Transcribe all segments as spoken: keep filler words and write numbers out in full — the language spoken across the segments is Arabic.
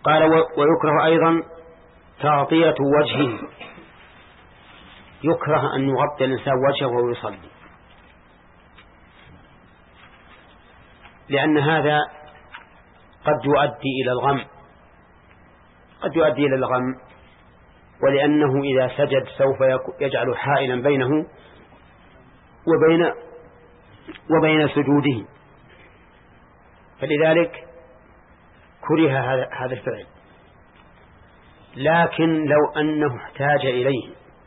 قال ويكره أيضا تغطية وجهه، يكره أن يغطي الإنسان وجهه وهو يصلي، لأن هذا قد يؤدي إلى الغم قد يؤدي إلى الغم ولأنه إذا سجد سوف يجعل حائلا بينه وبين وبين سجوده، فلذلك كره هذا الفعل. لكن لو أنه احتاج إليه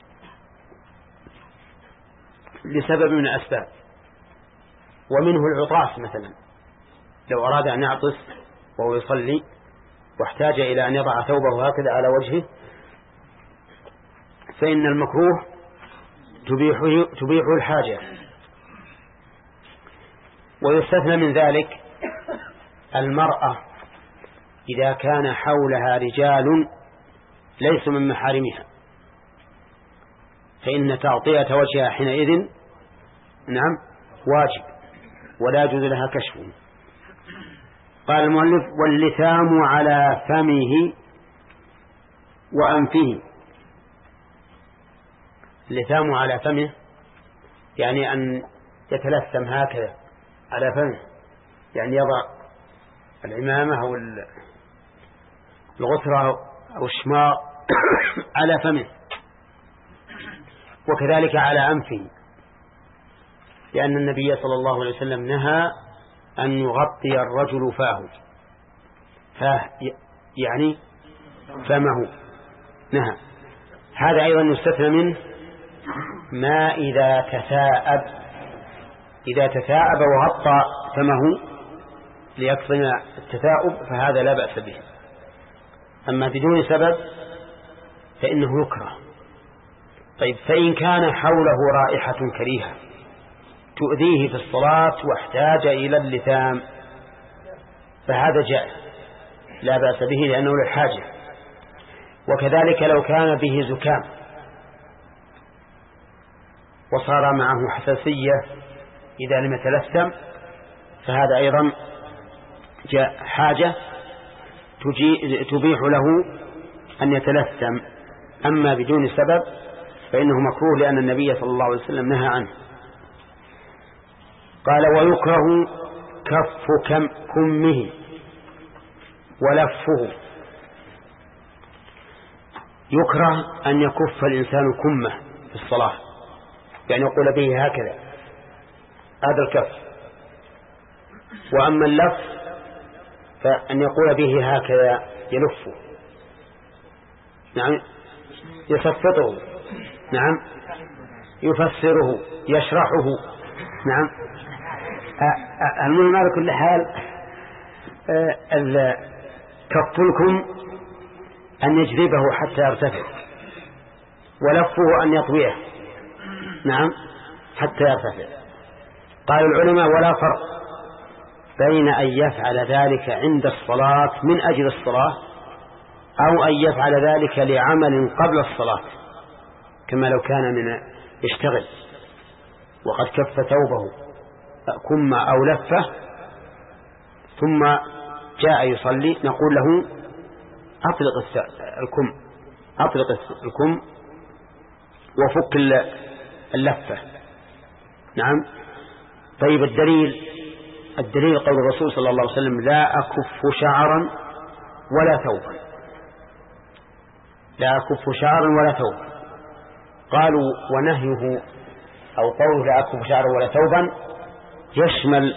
لسبب من الأسباب، ومنه العطاس مثلا، لو أراد أن يعطس وهو يصلي واحتاج إلى أن يضع ثوبه هكذا على وجهه، فإن المكروه تبيح, تبيح الحاجة. ويستثنى من ذلك المرأة إذا كان حولها رجال ليسوا من محارمها، فإن تغطية وجهها حينئذ نعم واجب ولا يجوز لها كشفه. قال المؤلف واللثام على فمه وأنفه. اللثام على فمه يعني أن يتلثم هكذا على فمه، يعني يضع العمامة أو الغترة أو الشماغ على فمه، وكذلك على أنفه، لأن النبي صلى الله عليه وسلم نهى أن يغطي الرجل فاه، فاه يعني فمه نهى. هذا أيضا يستثنى منه ما إذا تثاءب، إذا تثاءب وغطى فمه ليكفي التثاؤب فهذا لا بأس به، أما بدون سبب فإنه يكره. طيب فإن كان حوله رائحة كريهة تؤذيه في الصلاة واحتاج إلى اللثام فهذا جائز لا بأس به لأنه للحاجة. وكذلك لو كان به زكام وصار معه حساسية إذا لم يتلثم فهذا أيضا جاء حاجة تبيح له أن يتلثم، أما بدون سبب فإنه مكروه لأن النبي صلى الله عليه وسلم نهى عنه. قال ويكره كف كم كمه ولفه. يكره أن يكف الإنسان كمه في الصلاة، يعني يقول به هكذا، هذا الكف. وأما اللف فأن يقول به هكذا يلفه، نعم يصفطه، نعم يفسره يشرحه، نعم. المهم على كل حال كف الكم أن يجذبه حتى يرتفع، ولفه أن يطويه، نعم حتى يرتفع. قال العلماء ولا فرق بين أن يفعل ذلك عند الصلاة من أجل الصلاة أو أن يفعل ذلك لعمل قبل الصلاة، كما لو كان من يشتغل وقد كف ثوبه كم أو لفه ثم جاء يصلي نقول له أطلق الكم أطلق الكم وفك اللفة، نعم. طيب الدليل الدليل قول الرسول صلى الله عليه وسلم لا أكف شعرا ولا ثوبا، لا أكف شعرا ولا ثوبا. قالوا ونهيه أو قوله لا أكف شعرا ولا ثوبا يشمل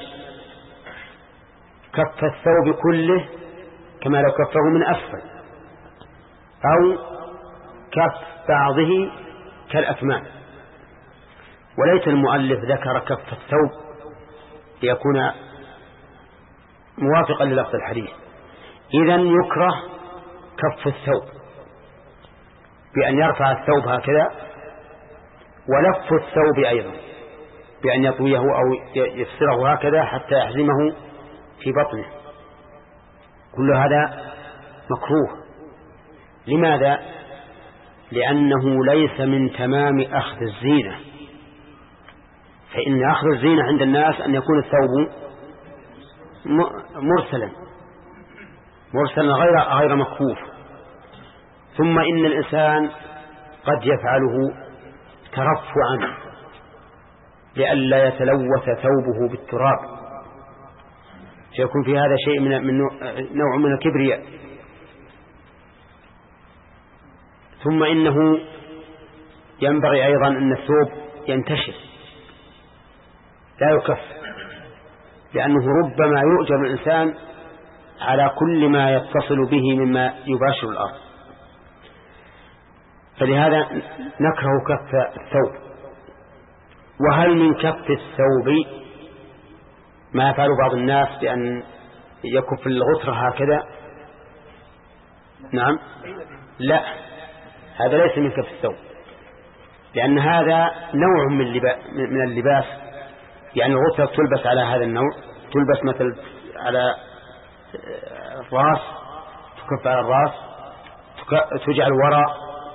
كف الثوب كله كما لو كفه من أسفل، أو كف بعضه كالأكمام. وليس المؤلف ذكر كف الثوب ليكون موافقا للفظ الحديث، إذن يكره كف الثوب بأن يرفع الثوب هكذا، ولف الثوب أيضا بأن يطويه أو يفسره هكذا حتى يحزمه في بطنه. كل هذا مكروه. لماذا؟ لأنه ليس من تمام أخذ الزينة، فإن أخذ الزينة عند الناس أن يكون الثوب مرسلا، مرسلا غير غير مكفوف. ثم إن الإنسان قد يفعله ترفعا لئلا يتلوث ثوبه بالتراب، سيكون في هذا شيء من من نوع من الكبرياء. ثم إنه ينبغي أيضا أن الثوب ينتشر لا يكف، لأنه ربما يؤجر الإنسان على كل ما يتصل به مما يباشر الأرض، فلهذا نكره كف الثوب. وهل من كف الثوب ما يفعل بعض الناس بأن يكف الغترة هكذا؟ نعم، لا، هذا ليس من كف الثوب، لأن هذا نوع من اللباس، يعني الغترة تلبس على هذا النوع، تلبس مثل على الرأس، تكف على الرأس، تجعل وراء.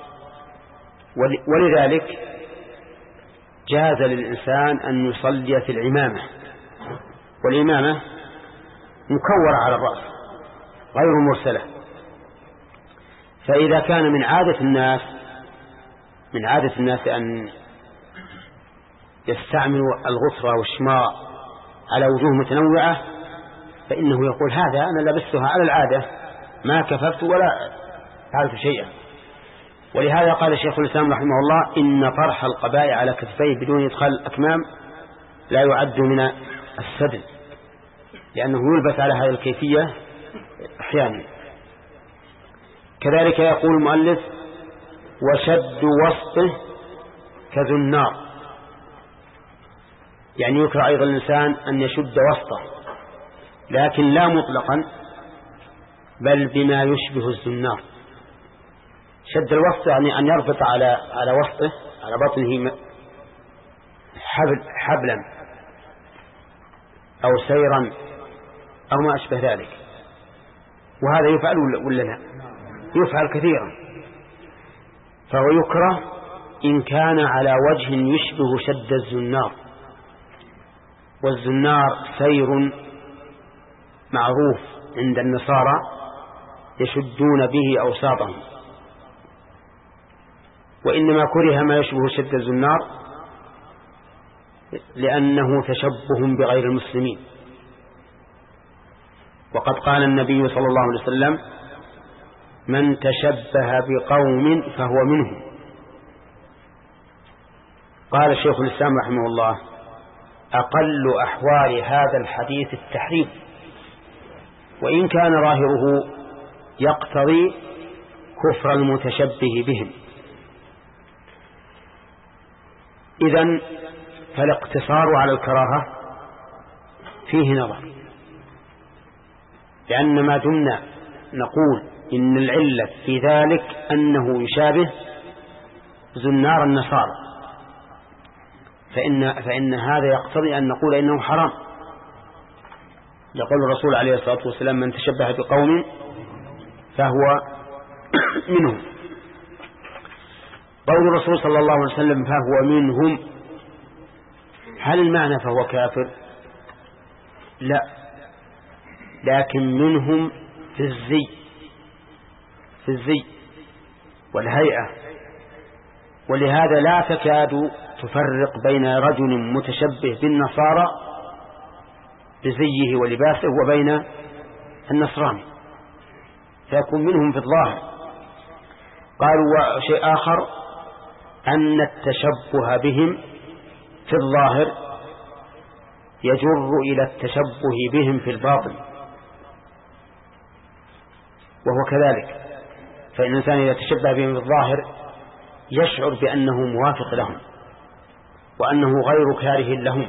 ولذلك جاز للإنسان أن يصلي في العمامة، والعمامة مكورة على الرأس غير مرسلة. فإذا كان من عادة الناس من عادة الناس أن يستعملوا الغترة والشماء على وجوه متنوعة، فإنه يقول هذا أنا لبستها على العادة ما كففت ولا فعلت شيئا. ولهذا قال شيخ الإسلام رحمه الله إن طرح القباء على كتفيه بدون إدخال الأكمام لا يعد من السدل، لأنه يلبس على هذه الكيفية أحيانا. كذلك يقول المؤلف وشد وسطه كذو النار، يعني يكره أيضا الإنسان أن يشد وسطه، لكن لا مطلقا بل بما يشبه الزنار. شد الوسط يعني أن يربط على على وسطه على بطنه حبل حبلا أو سيرا أو ما أشبه ذلك، وهذا يفعل ولا لا؟ يفعل كثيرا. فهو يكره إن كان على وجه يشبه شد الزنار، والزنار سير معروف عند النصارى يشدون به أوساطهم، وإنما كره ما يشبه شد الزنار لأنه تشبه بغير المسلمين. وقد قال النبي صلى الله عليه وسلم من تشبه بقوم فهو منهم. قال الشيخ الإسلام رحمه الله أقل أحوال هذا الحديث التحريم، وإن كان ظاهره يقتضي كفر المتشبه بهم. إذن فالاقتصار على الكراهة فيه نظر، لأن ما دمنا نقول إن العلة في ذلك أنه يشابه زنار النصارى، فإن, فإن هذا يقتضي أن نقول إنه حرام. يقول الرسول عليه الصلاة والسلام من تشبه بقوم فهو منهم. قول الرسول صلى الله عليه وسلم فهو منهم، هل المعنى فهو كافر؟ لا، لكن منهم في الزي في الزي والهيئة. ولهذا لا تكاد تفرق بين رجل متشبه بالنصارى بزيه ولباسه وبين النصراني، فيكون منهم في الظاهر. قالوا شيء آخر أن التشبه بهم في الظاهر يجر إلى التشبه بهم في الباطن، وهو كذلك. فإن الإنسان إذا تشبه بهم في الظاهر يشعر بأنه موافق لهم وأنه غير كاره لهم،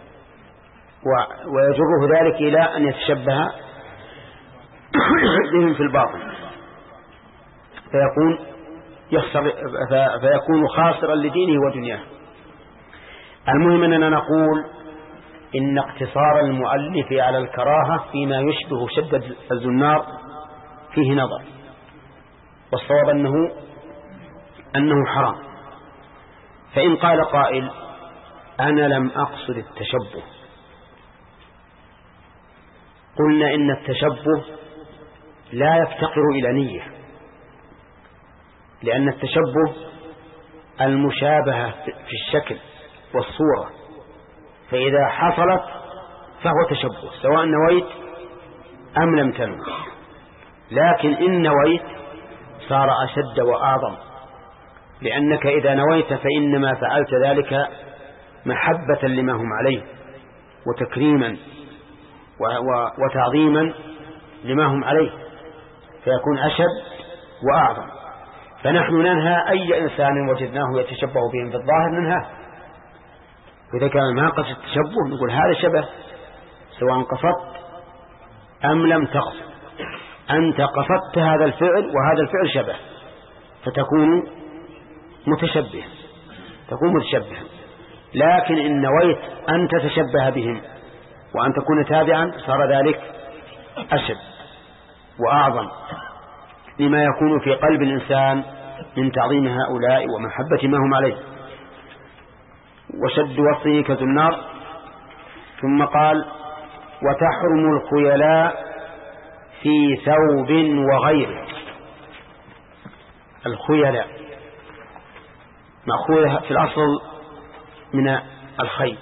ويجره ذلك إلى أن يتشبه بهم في الباطن، فيكون يخسر فيكون خاسرا لدينه ودنياه. المهم أننا نقول إن اقتصار المؤلف على الكراهة فيما يشبه شدة الزنار فيه نظر، والصواب أنه أنه حرام. فإن قال قائل أنا لم أقصد التشبه، قلنا إن التشبه لا يفتقر إلى نية، لأن التشبه المشابهة في الشكل والصورة، فإذا حصلت فهو تشبه سواء نويت أم لم تنوي. لكن إن نويت صار أشد وأعظم، لأنك إذا نويت فإنما فعلت ذلك محبة لما هم عليه وتكريما وتعظيما لما هم عليه، فيكون أشد وأعظم. فنحن ننهى أي إنسان وجدناه يتشبه بهم في الظاهر ننهى، وإذا كان ما قصد التشبه نقول هذا شبه سواء قصدت أم لم تقصد، أنت قصدت هذا الفعل وهذا الفعل شبه، فتكون متشبه تكون متشبها. لكن إن نويت أن تتشبه بهم وأن تكون تابعا صار ذلك أشد وأعظم لما يكون في قلب الإنسان من تعظيم هؤلاء ومحبة ما هم عليه. وشد وصيه كذو النار. ثم قال وتحرم الخيلاء في ثوب وغيره. الخيلاء مأخوذة في الأصل من الخيل،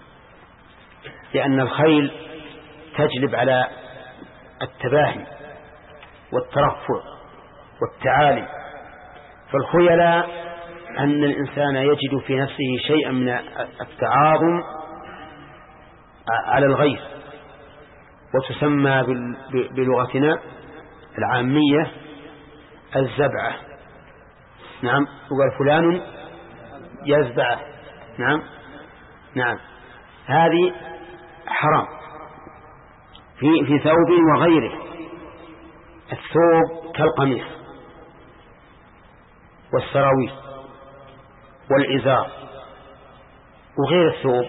لأن الخيل تجلب على التباهي والترفع والتعالي. فالخيلاء أن الإنسان يجد في نفسه شيئا من التعاظم على الغير، وتسمى بلغتنا العامية الزبعة. نعم، وقال فلان يزبعه. نعم نعم هذه حرام في في ثوب وغيره. الثوب كالقميص والسراويل والإزار وغير الثوب.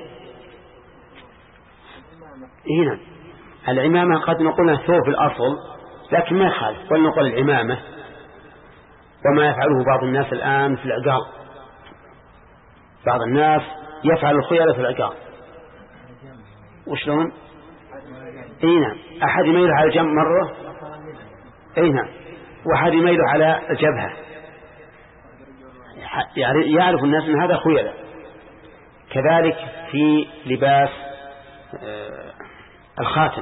هنا العمامة قد نقولها ثوب في الأصل لكن ما يخالف، ولنقول العمامة. وما يفعله بعض الناس الآن في العقال، بعض الناس يفعل الخيلاء في العقال. وشلون؟ اي نعم، أحد يميله على الجنب مرة، اي نعم، وأحد يميله على الجبهة، يعرف الناس أن هذا خيلاء. كذلك في لباس الخاتم،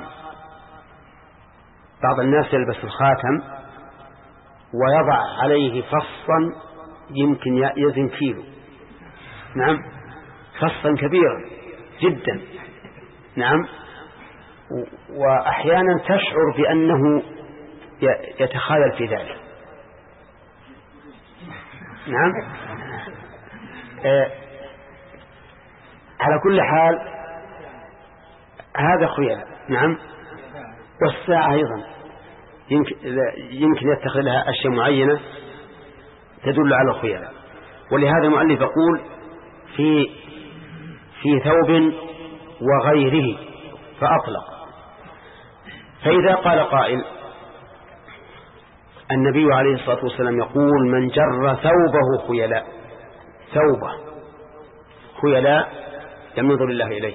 بعض الناس يلبس الخاتم ويضع عليه فصا يمكن يزن كيلو. نعم، فصا كبيرا جدا. نعم، وأحيانا تشعر بأنه يتخايل في ذلك. نعم. آه على كل حال هذا خيلاء. نعم. والساعة أيضا يمكن, يمكن يتخذ لها أشياء معينة تدل على الخيلاء. ولهذا المؤلف يقول في في ثوب وغيره فأطلق. فإذا قال قائل النبي عليه الصلاة والسلام يقول من جر ثوبه خيلاء، ثوبه خيلاء لم ينظر الله إليه،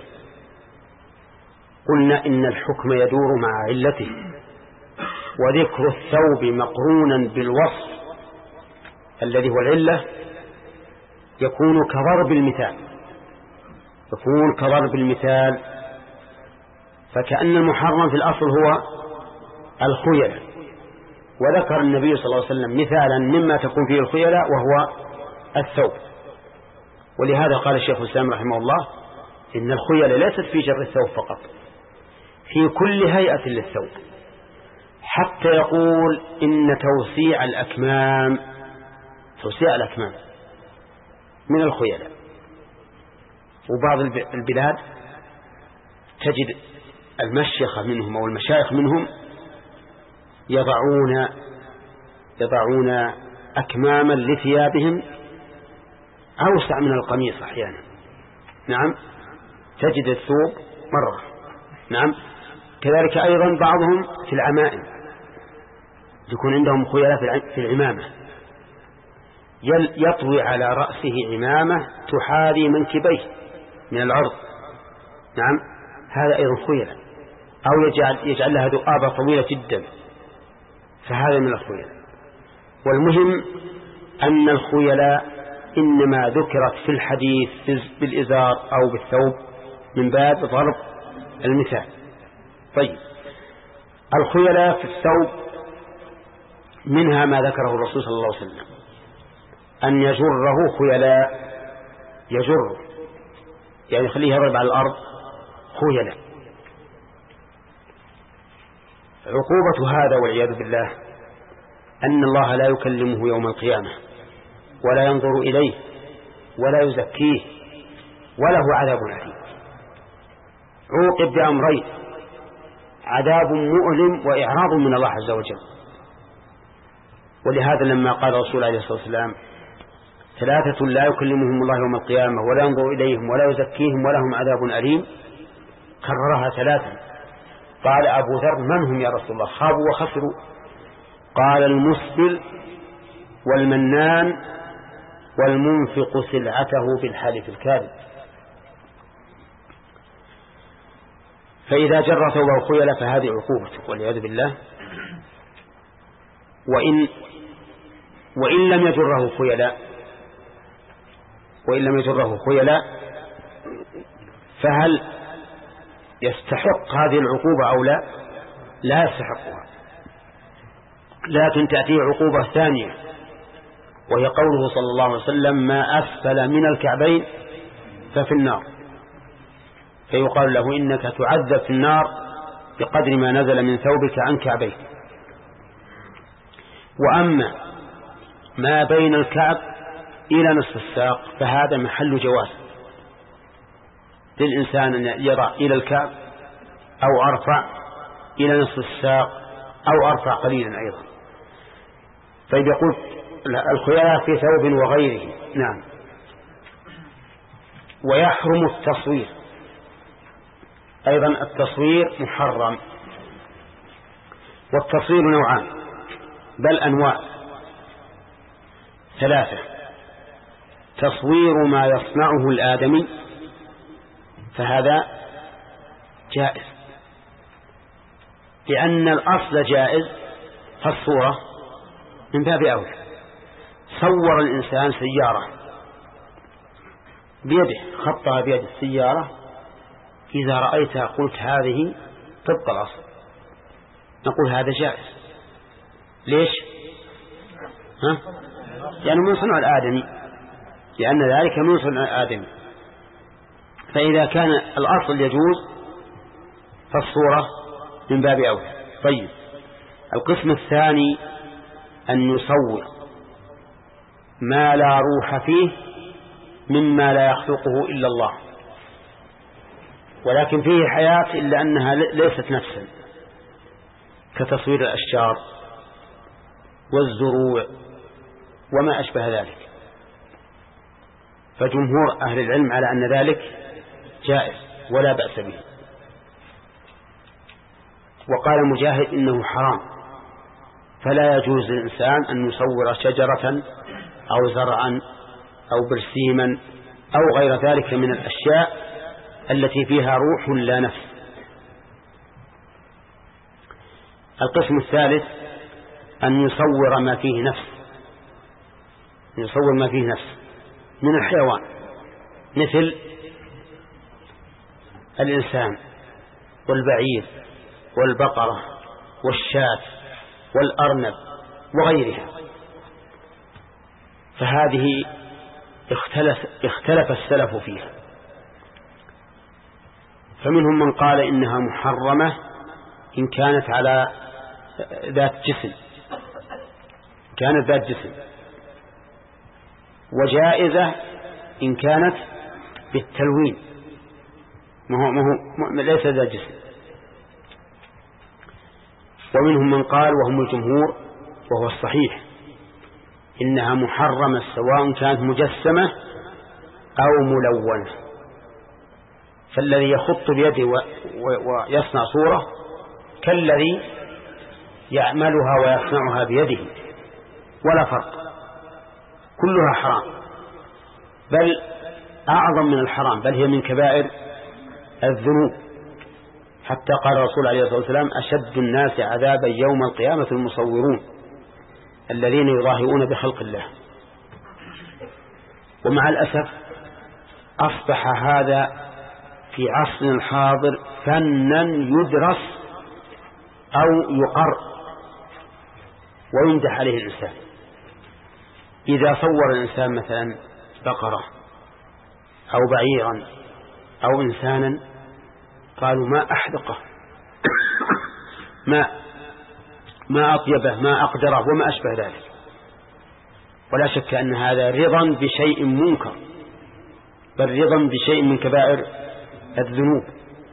قلنا إن الحكم يدور مع علته، وذكر الثوب مقرونا بالوصف الذي هو العلة يكون كضرب المثال، يكون كضرب المثال. فكأن المحرم في الأصل هو الخيلاء، وذكر النبي صلى الله عليه وسلم مثالا مما تكون فيه الخيلاء وهو الثوب. ولهذا قال الشيخ الإسلام رحمه الله إن الخيلاء ليست في جر الثوب فقط، في كل هيئة للثوب، حتى يقول إن توسيع الأكمام توسيع الأكمام من الخيلاء. وبعض البلاد تجد المشيخة منهم أو المشايخ منهم يضعون يضعون أكماما لثيابهم أوسع من القميص أحيانا. نعم، تجد الثوب مرة. نعم، كذلك أيضا بعضهم في العمائم يكون عندهم خيلاء في العمامة، يطوي على رأسه عمامة تحاذي منكبيه من العرض. نعم، هذا أيضا خيلاء. أو يجعل, يجعل لها ذؤابة طويلة جدا فهذا من الخيلاء. والمهم أن الخيلاء إنما ذكرت في الحديث بالإزار أو بالثوب من باب ضرب المثال. طيب، الخيلاء في الثوب منها ما ذكره الرسول صلى الله عليه وسلم أن يجره خيلاء، يجر يعني يخليه يضرب على الأرض خيلاء. عقوبة هذا والعياذ بالله أن الله لا يكلمه يوم القيامة ولا ينظر إليه ولا يزكيه وله عذاب أليم. عوقب بأمرين: عذاب مؤلم وإعراض من الله عز وجل. ولهذا لما قال الرسول عليه الصلاة والسلام: ثلاثة لا يكلمهم الله يوم القيامة ولا ينظر إليهم ولا يزكيهم ولهم عذاب أليم، كررها ثلاثا. قال أبو ذر: من هم يا رسول الله؟ خابوا وخسروا. قال: المسبل والمنان والمنفق سلعته بالحلف الكاذب. فإذا جر ثوبه خيلاء فهذه عقوبته والعياذ بالله. وإن وإن لم يجره خيلاء وإن لم يجره خيلاء فهل يستحق هذه العقوبة أو لا؟ لا يستحقها، لكن تأتيه عقوبة ثانية، وهي قوله صلى الله عليه وسلم: ما أسفل من الكعبين ففي النار. فيقال له: إنك تعذب في النار بقدر ما نزل من ثوبك عن كعبيك. وأما ما بين الكعب إلى نصف الساق فهذا محل جواز للإنسان أن يضع إلى الكعب أو أرفع إلى نصف الساق أو أرفع قليلا أيضا. طيب، يقول الخيلاء في ثوب وغيره. نعم. ويحرم التصوير أيضا. التصوير محرم، والتصوير نوعان بل أنواع ثلاثة: تصوير ما يصنعه الآدمي فهذا جائز لأن الأصل جائز، فالصورة من باب أولى. صور الإنسان سيارة بيده، خطها بيد السيارة، إذا رأيتها قلت هذه طبق الأصل، نقول هذا جائز. ليش؟ ها؟ يعني من صنع الآدمي، لأن ذلك من صنع الآدمي. فإذا كان الأصل يجوز فالصورة من باب أولى. طيب، القسم الثاني أن يصور ما لا روح فيه مما لا يخلقه إلا الله، ولكن فيه حياة إلا أنها ليست نفسا، كتصوير الأشجار والزروع وما أشبه ذلك. فجمهور أهل العلم على أن ذلك جائز ولا بأس به. وقال مجاهد إنه حرام، فلا يجوز للإنسان أن يصور شجرة أو زرعا أو برسيما أو غير ذلك من الأشياء التي فيها روح لا نفس. القسم الثالث أن يصور ما فيه نفس، يصور ما فيه نفس من الحيوان مثل الإنسان والبعير والبقرة والشاة والأرنب وغيرها. فهذه اختلف, اختلف السلف فيها، فمنهم من قال إنها محرمة إن كانت على ذات جسم، كانت ذات جسم، وجائزة إن كانت بالتلوين، ما هو ما هو ليس ذات جسم. ومنهم من قال وهم الجمهور وهو الصحيح إنها محرمة سواء كانت مجسمة أو ملونة. فالذي يخط بيده ويصنع صورة كالذي يعملها ويصنعها بيده، ولا فرق، كلها حرام، بل أعظم من الحرام، بل هي من كبائر الذنوب. حتى قال الرسول عليه الصلاة والسلام أشد الناس عذابا يوم القيامة المصورون الذين يظاهرون بخلق الله. ومع الأسف أصبح هذا في عصرنا الحاضر فنا يدرس أو يقر ويمدح عليه الإنسان. إذا صور الإنسان مثلا بقرة أو بعيرا أو إنسانا قالوا ما أحدقه ما ما أطيبه ما أقدره وما أشبه ذلك. ولا شك أن هذا رضا بشيء منكر، بل رضا بشيء من كبائر الذنوب.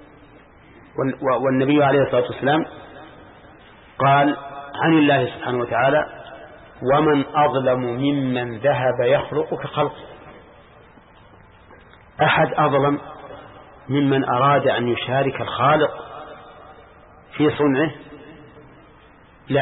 والنبي عليه الصلاة والسلام قال عن الله سبحانه وتعالى ومن أظلم ممن ذهب يخلق كخلقه. أحد أظلم ممن أراد أن يشارك الخالق في صنعه؟ لا،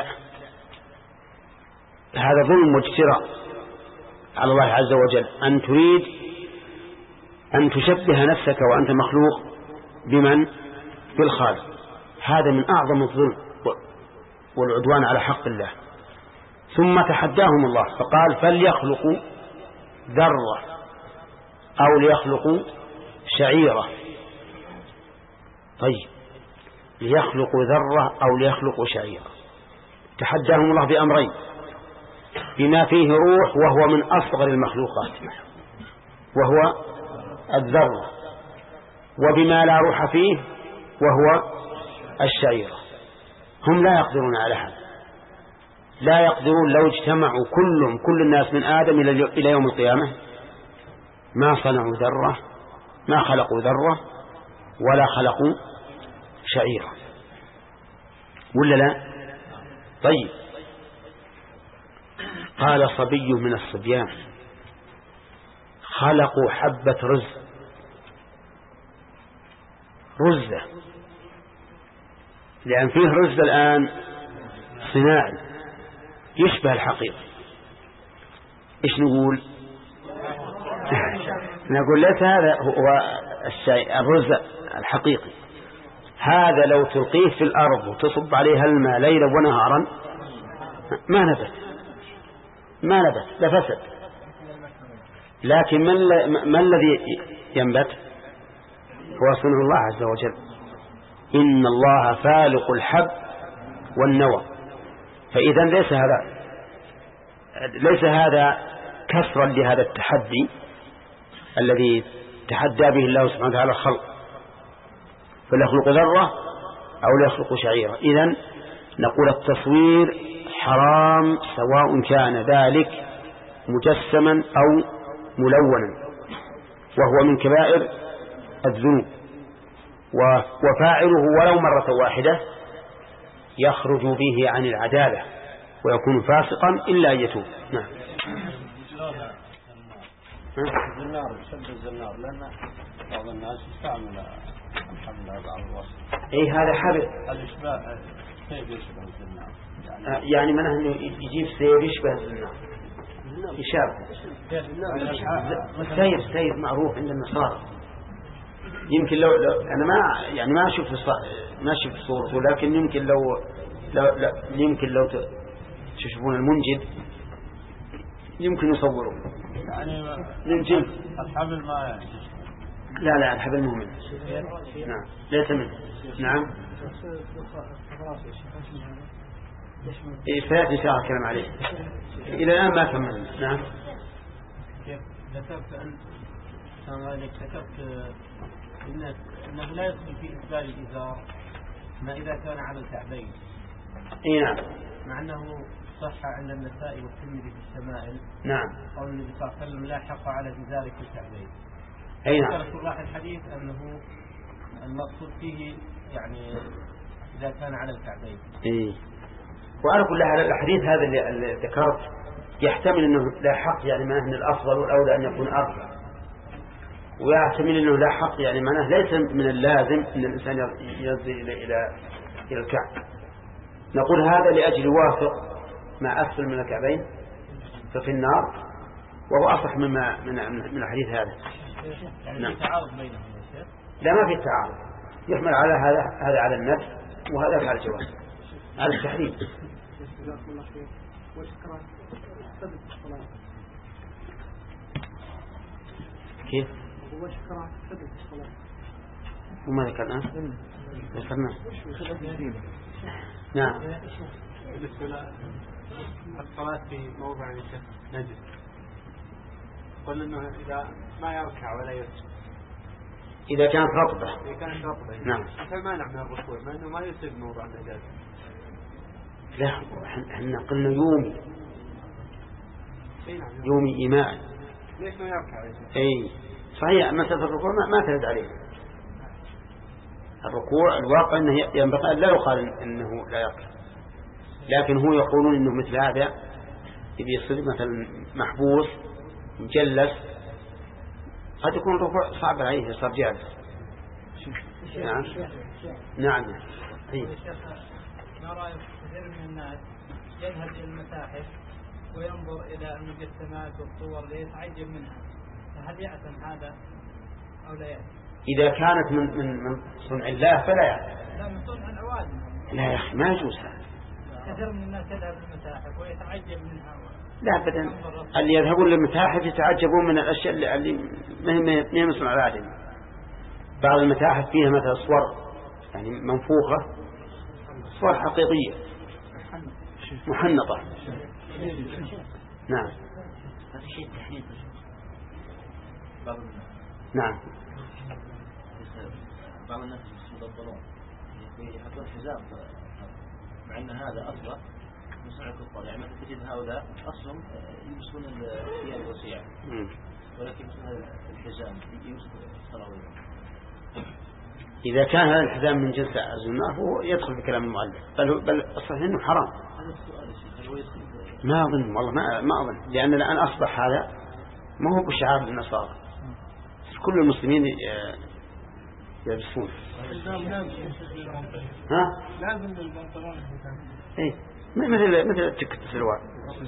هذا ظلم واجتراء على الله عز وجل أن تريد أن تشبه نفسك وأنت مخلوق بمن؟ بالخالق. هذا من أعظم الظلم والعدوان على حق الله. ثم تحداهم الله فقال فليخلقوا ذرة أو ليخلقوا شعيرة. طيب ليخلقوا ذرة أو ليخلقوا شعيرة، تحداهم الله بأمرين: بما فيه روح وهو من أصغر المخلوقات وهو الذرة، وبما لا روح فيه وهو الشعيرة. هم لا يقدرون على هذا، لا يقدرون. لو اجتمعوا كلهم كل الناس من آدم إلى يوم القيامة ما صنعوا ذرة، ما خلقوا ذرة ولا خلقوا شعيرة، ولا لا؟ طيب قال صبي من الصبيان خلقوا حبة رز رزة، لأن فيه رز الآن صناعي يشبه الحقيقة. إيش نقول؟ نقول ليس هذا هو الرز الحقيقي. هذا لو تلقيه في الأرض وتصب عليها الماء ليلا ونهارا ما نبت ما نبت لفسد. لكن ما الذي ينبت؟ هو صنع الله عز وجل. إن الله فالق الحب والنوى. فإذا ليس هذا ليس هذا كسرا لهذا التحدي الذي تحدى به الله سبحانه وتعالى الخلق، فليخلق ذرة أو ليخلق شعيرة. إذن نقول التصوير حرام سواء كان ذلك مجسما أو ملونا، وهو من كبائر الذنوب، وفاعله ولو مرة واحدة يخرج به عن العدالة ويكون فاسقا إلا أن يتوب. نعم. الزنار يسمى الزنار لأن بعض الناس يستعمل الحبل هذا على الوصف. أي هذا حبل. الإشباع كيف يشبه الزنار؟ يعني, يعني منه إنه يجيب سير يشبه الزنار. يشابه. السير سير معروف عند النصارى. يمكن لو, لو أنا ما يعني ما أشوف ما أشوف صورته، لكن يمكن لو لو لا يمكن لو تشوفون المنجد يمكن يصوروا يعني من جلد الحبل ما يعني. لا لا الحبل مو منه. نعم ليس منه. نعم إيه إن شاء الله كلام عليه إلى الآن ما كملنا. نعم. ذكرت أن كما ذكرت أنه لا يدخل في إسبال الإزار ما إذا كان على الكعبين. إيه نعم. مع أنه صح عند النسائي والترمذي في الشمائل. نعم. قول النبي صلى الله عليه وسلم لا حق على إزارك في الكعبين. أي نعم. ذكر شراح الحديث أنه المقصود فيه يعني إذا كان على الكعبين. إيه. وعلى كل حال الحديث هذا اللي ذكرت يحتمل أنه لا حق يعني معناه أن الأفضل والأولى أن يكون أرفع، ويحتمل أنه لا حق يعني معناه ليس من اللازم أن الإنسان ينزل إلى إلى إلى الكعب. نقول هذا لأجل يوافق ما أسفل من الكعبين ففي النار، وهو أصح مما من من الحديث هذا. يعني نعم. تعارض بينهم يا شيخ؟ لا ما في تعارض، يحمل على هذا هذا على النفس وهذا على الجواز على التحريم. كيف؟ وما ذكرنا؟ ذكرنا. نعم. الصلاة في موضع نجس قلنا إنه إذا ما يركع ولا يسجد إذا كانت رطبة. إذا كانت رطبة. نعم. فما نعمل الركوع ما إنه ما يصير موضع النجاسة. لا احنا قلنا يومي. يومي إيماء. ليش ما يركع؟ أي صحيح مسألة الركوع ما, ما ترد عليه. الركوع الواقع أنه ينبغي لا يقال أنه لا يركع، لكن هو يقولون أنه مثل هذا إذا يصير مثلا محبوس مجلس قد يكون الركوع صعب عليه يصير جالس. نعم نعم. ما رأيك كثير من الناس يذهب إلى المتاحف وينظر إلى المجسمات والصور ليتعجب منها، فهل يأثم هذا أو لا يأثم؟ إذا كانت من من من صنع الله فلا يأثم. لا من صنع العوالم. لا يا أخي ما يجوز هذا. كثير من الناس يذهب للمتاحف ويتعجب منها. لا أبدا، اللي يذهبون للمتاحف يتعجبون من الأشياء اللي ما من صنع العالم. بعض المتاحف فيها مثلا صور يعني منفوخة، صور حقيقية محنطة. نعم. هذا شيء تحنيط. نعم. بعض الناس يضبطون يحطون حزام مع أن هذا أصلا مصنع الكفار، يعني مثلا تجد هؤلاء أصلا يلبسون الثياب الوسيعة ولكن يلبسون الحزام يمسك الصلاوي. إذا كان هذا الحزام من جنس الزنا فهو يدخل بكلام المؤلف، بل بل الصحيح إنه حرام. هذا السؤال هل هو يدخل؟ ما أظن والله ما ما أظن، لأن الآن أصبح هذا ما هو بشعار النصارى، كل المسلمين يلبسون. ها؟ لازم البنطلون. إيه مثل مثل التكت السلوار.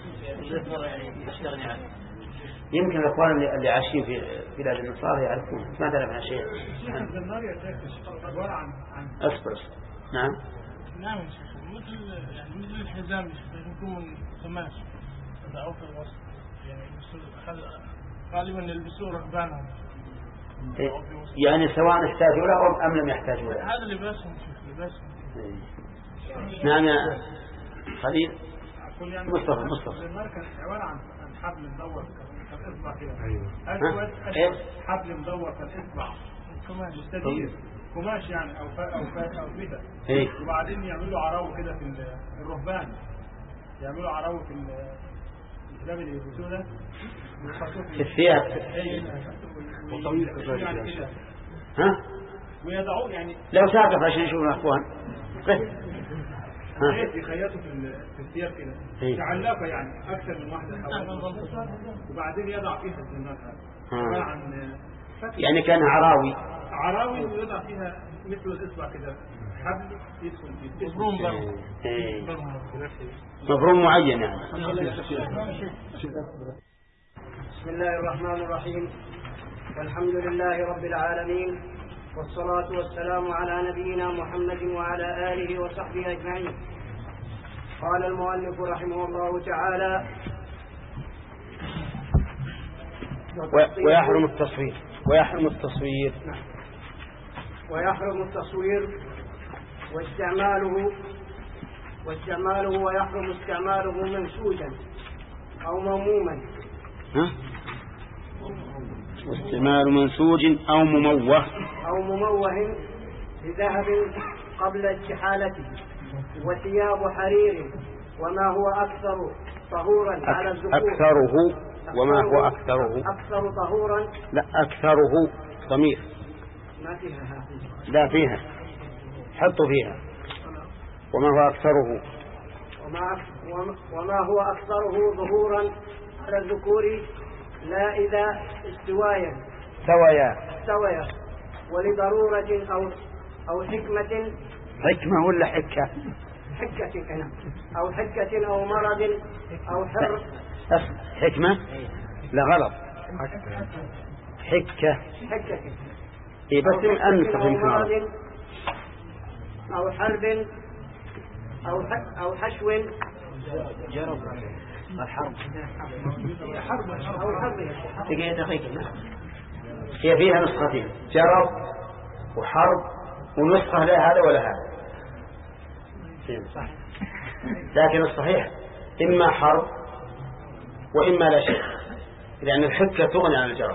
يمكن الأخوان اللي, اللي عايشين في بلاد النصارى يعرفون ما تعرف عن شيء. أصبر. نعم. نعم مثل يعني مثل الحزام يكون من قماش أو في الوسط يعني غالبا يلبسوه رهبانهم. يعني سواء احتاجوا له أم لم يحتاجوا له. هذا لباسهم لباسهم. نعم يا خليل. مصطفى مصطفى. المركز عبارة عن حبل مدور كالإصبع كده. أيوه. حبل مدور كالإصبع. قماش مستدير. قماش يعني أو فا أو فا أو كده. إيه. وبعدين يعملوا عراوة كده في الرهبان. يعملوا عراوة في الكلام اللي يلبسوه ده. في الثياب. يعني كده. ها؟ ويضعون يعني. لو ساقف عشان يشوفون الأخوان. يخيطوا في الثياب كده تعلقة يعني أكثر من واحدة وبعدين يضع فيها الزنات هذا عن يعني كان عراوي عراوي ويضع فيها مثل الإصبع كده حبل يدخل فيه مفروم برضه مفروم معين يعني. بسم الله الرحمن الرحيم، والحمد لله رب العالمين، والصلاة والسلام على نبينا محمد وعلى آله وصحبه أجمعين. قال المؤلف رحمه الله تعالى: ويحرم التصوير ويحرم التصوير ويحرم التصوير واستعماله واستعماله ويحرم استعماله منسوجا أو مموما. ها؟ واستعمال منسوج أو مموه أو مموه بذهب قبل استحالته، وثياب حرير، وما هو أكثر طهورا على الذكور. أكثره وما هو أكثره أكثر طهورا. لا أكثره ضمير ما فيها. لا فيها، حطوا فيها. وما هو أكثره وما, وما هو أكثره ظهورا على الذكور لا إذا استوايا سويا سويا ولضرورة أو أو حكمة. حكمة ولا حكة؟ حكة كنا أو حكة أو مرض أو حر. حكمة لا غلط، حكة حكة إيه بس أن أو مرض أو حرب أو أو حشو جرب الحرب أو حرب. هي فيها نسختين، جرب وحرب، ونسخة لا هذا ولا هذا، لكن الصحيح إما حرب وإما لا شيء، لأن الحكة تغني عن الجرب.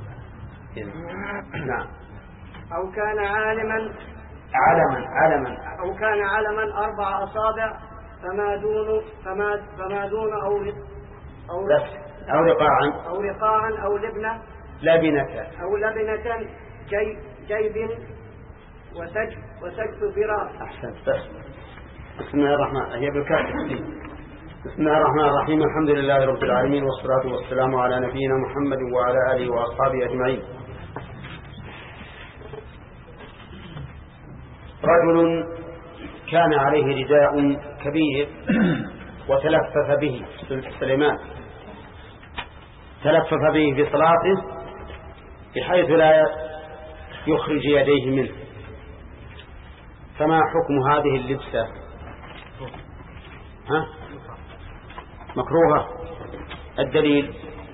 نعم. أو كان عالما علما علما أو كان علما أربع أصابع فما دون فما فما دون أو أو بس أو رقاعا أو رقاعا أو لبنة لبنة أو لبنة جي جيب وسجف وسجف ذراع. أحسنت. بس بسم الله الرحمن هي بالكاتب. بسم الله الرحمن الرحيم. الحمد لله رب العالمين، والصلاة والسلام على نبينا محمد وعلى آله وأصحابه أجمعين. رجل كان عليه رداء كبير وتلفف به سليمان، تلفف به في صلاته بحيث لا يخرج يديه منه، فما حكم هذه اللبسة؟ ها؟ مكروهة. الدليل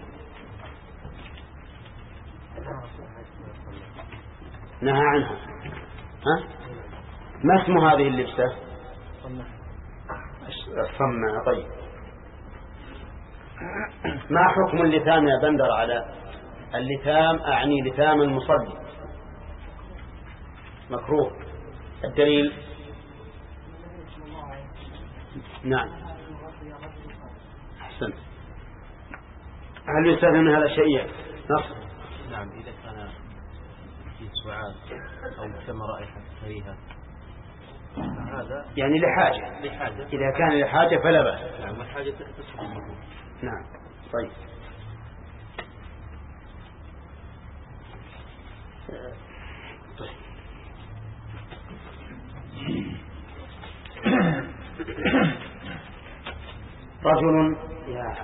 نهى عنها. ها؟ ما اسم هذه اللبسة؟ الصمة. طيب، ما حكم اللثام يا بندر على اللثام؟ أعني لثام المصلي. مكروه. الدليل؟ نعم. أحسن. هل يستخدم هذا الشيء؟ نص. نعم، إذا كان في سعاد أو ثم رائحة كريهة هذا يعني لحاجة. لحاجة. إذا كان لحاجة فلا بأس. نعم، الحاجة تسقط المكروه. نعم. طيب. رجل يا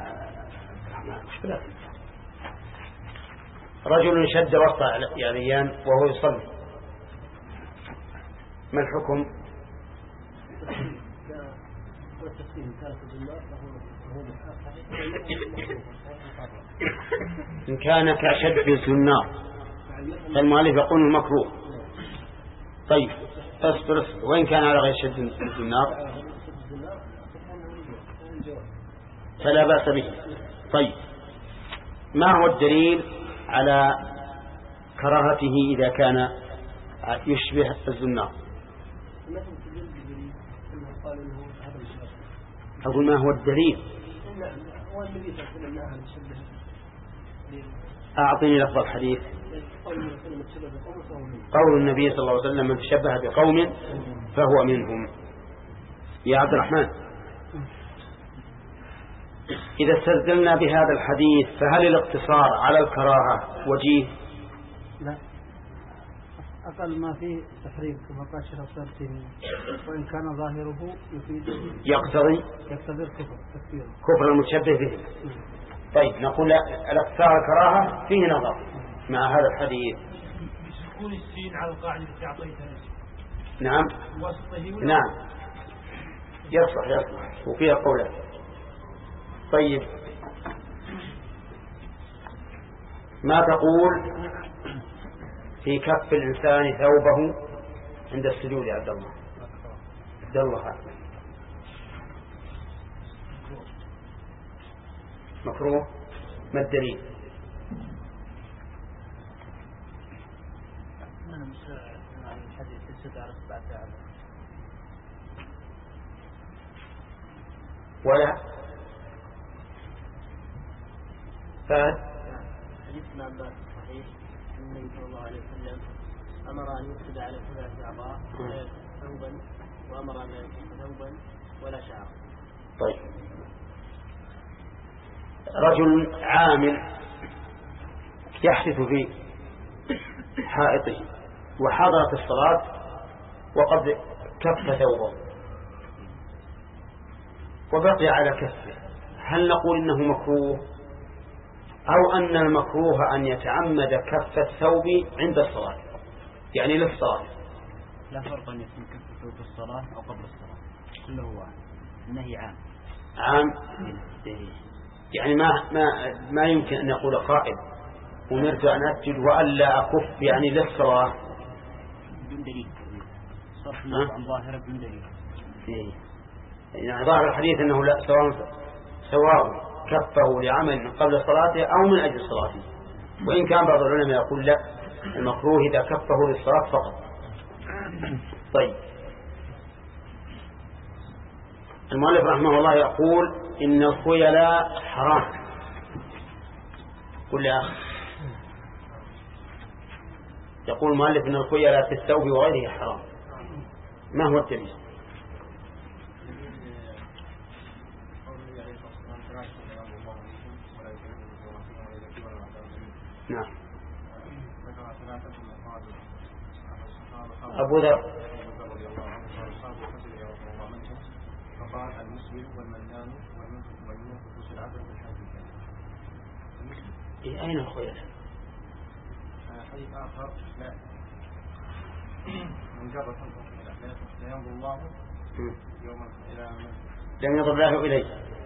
رجل شد وسط يعريان وهو يصلي، ما الحكم؟ إن كان كشد الزنار فالمؤلف يقول المكروه. طيب اصبر، وإن كان على غير شد الزنار فلا بأس به. طيب، ما هو الدليل على كراهته إذا كان يشبه الزنار؟ أقول ما هو الدليل؟ أعطني لفظ الحديث. قول النبي صلى الله عليه وسلم: من تشبه بقوم فهو منهم. يا عبد الرحمن، إذا استدلنا بهذا الحديث فهل الاقتصار على الكراهة وجيه؟ لا، أقل ما فيه تحريم كما قال الشيخ الصرتيني، وإن كان ظاهره يفيد يقتضي يقتضي الكفر تكفيره كفر المتشبه به. طيب، نقول الاقتصار الكراهة فيه نظر مع هذا الحديث. بسكون السين على القاعدة التي أعطيتها. نعم نعم يصلح يصلح وفيها قولان. طيب، ما تقول في كف الإنسان ثوبه عند السجود يا عبد الله؟ عبد الله، مكروه. ما الدليل؟ ولا فهد حديث ابن عباس صحيح أن النبي صلى الله عليه وسلم أمر أن يفسد على ثلاث أعضاء ثوبا، وأمر أن يلبس ثوبا ولا شعر. طيب، رجل عامل يحدث في حائطه وحضرت الصلاة وقد كف ثوبه وبقي على كفه، هل نقول إنه مكروه أو أن المكروه أن يتعمد كف الثوب عند الصلاة، يعني للصلاة؟ لا فرق أن يكون كفه في الصلاة أو قبل الصلاة، كله واحد، النهي عام. عام يعني ما ما ما يمكن أن يقول قائل أمرت أن أسجد وألا أكف يعني للصلاة بدون دليل، صرف النص عن ظاهرة بدون دليل. يعني ظاهر الحديث أنه لا سواء سواء كفه لعمل قبل صلاته أو من أجل صلاته، وإن كان بعض العلماء يقول لا، المكروه إذا كفه للصلاة فقط. طيب، المؤلف رحمه الله يقول إن الخيلاء حرام. قل يا أخي. يقول المؤلف إن الخيلاء في الثوب وغيره حرام. ما هو الدليل؟ نعم. أبو ذر فقال المسلم والمنان والمنفق سلعة بالحديث. إيه أين الخيلاء؟ حديث آخر لا من جرة لا ينظر الله يوم إلى لم ينظر الله إليه،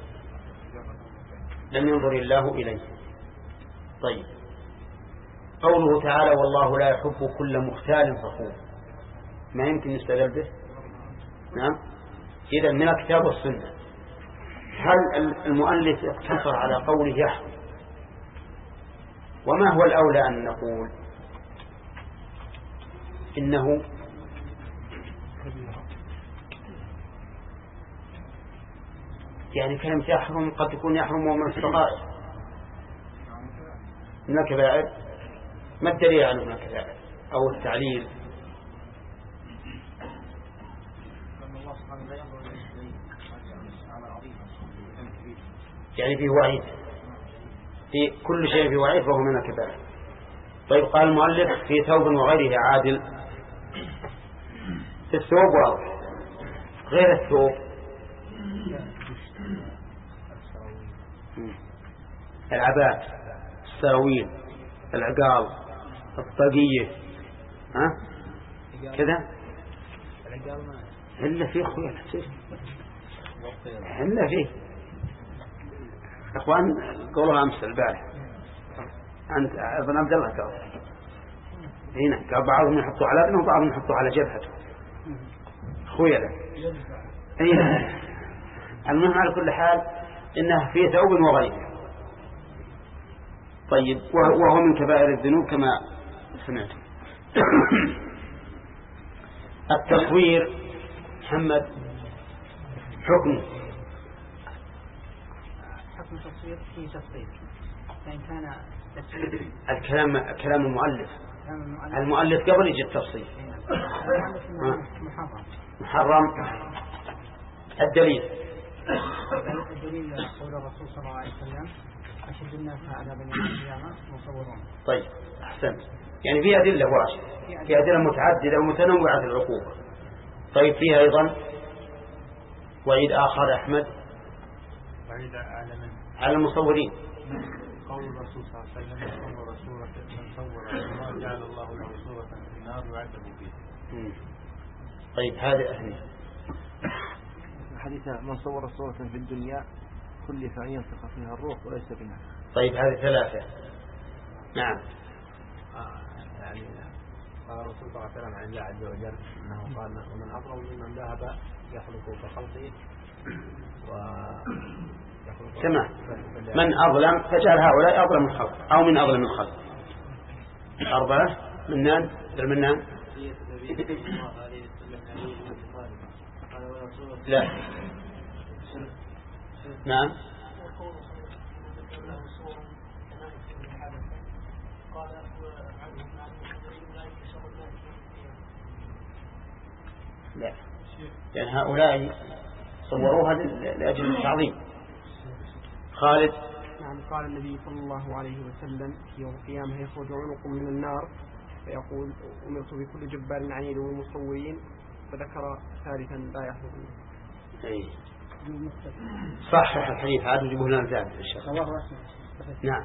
لم ينظر الله إليه. طيب، قوله تعالى والله لا يحب كل مختال فخور، ما يمكن يستدل به؟ نعم. إذا من الكتاب والسنة. هل المؤلف اقتصر على قوله يحب؟ وما هو الأولى أن نقول إنه يعني كلمة يحرم قد يكون يحرم ومن الصغائر من الكبائر. ما الدليل على من الكبائر أو التعليل؟ يعني فيه وعيد، في كل شيء فيه وعيد فهو من الكبائر. طيب، قال المؤلف في ثوب وغيره عادل. في الثوب واضح، غير الثوب العباء، السراويل، العقال، الطاقية، ها كذا إلا فيه خويا إلا فيه أخوان قولوا أمس البارح أنت أظن عبد الله قال هنا قال بعضهم يحطوا على ابنه وبعضهم يحطوا على جبهته خويا له. المهم على كل حال إنه فيه ثوب وغيره. طيب، وهو من كبائر الذنوب كما سمعت. التصوير محمد حكمه حكم التصوير فيه تفصيل، فإن كان الكلام كلام المؤلف المؤلف قبل يجي التفصيل. محرم محرم. الدليل الدليل قول الرسول صلى الله عليه وسلم أشد الناس عذابا يوم القيامة مصورون. طيب، أحسنت. يعني في أدلة واجب، في أدلة متعددة ومتنوعة في العقوبة. طيب، فيها أيضا وعيد آخر أحمد وعيد على المصورين. قول الرسول صلى الله عليه وسلم من صور صورة من صور ما جعل الله له صورة في النار يعذب فيها. طيب، هذا أهمي حديث من صور صورة في الدنيا كلف أن ينفخ فيها الروح وليس بنا. طيب، هذه ثلاثة. نعم. آه يعني قال الرسول صلى الله عليه وسلم عن الله عز وجل أنه قال ومن أظلم ممن ذهب يخلق كخلقه ويخلق سمع من أظلم فجعل هؤلاء أظلم الخلق أو من أظلم الخلق. أربعة منان المنان لا. نعم. لا، لأن يعني هؤلاء صوروها لأجل التعظيم. خالد. نعم. قال النبي صلى الله عليه وسلم في يوم القيامة يخرج عنق من النار فيقول أمرت بكل جبار عنيد والمصورين، وذكر ثالثا لا يحضر. أي صحح الحديث عاد يجيبه لنا زاد إن شاء الله. نعم.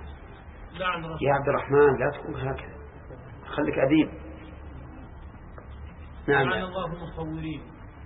يا عبد الرحمن لا تكون هكذا، خليك أديب. نعم. لعن الله المصورين.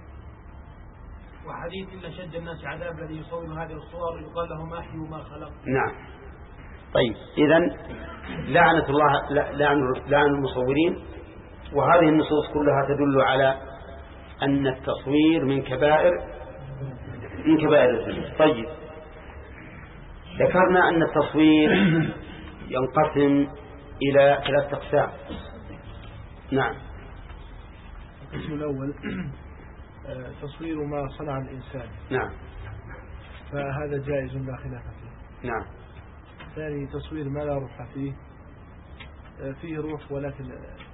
وحديث إن شد الناس عذاب الذي يصور هذه الصور يقال لهم أحيوا ما خلق. نعم. طيب إذن لعنة الله لعن لعن المصورين. وهذه النصوص كلها تدل على أن التصوير من كبائر من كبائر الذنوب. طيب ذكرنا أن التصوير ينقسم إلى ثلاثة أقسام. نعم. القسم الأول تصوير ما صنع الإنسان. نعم. فهذا جائز لا خلاف فيه. نعم. ثاني تصوير ما لا روح فيه، فيه روح ولكن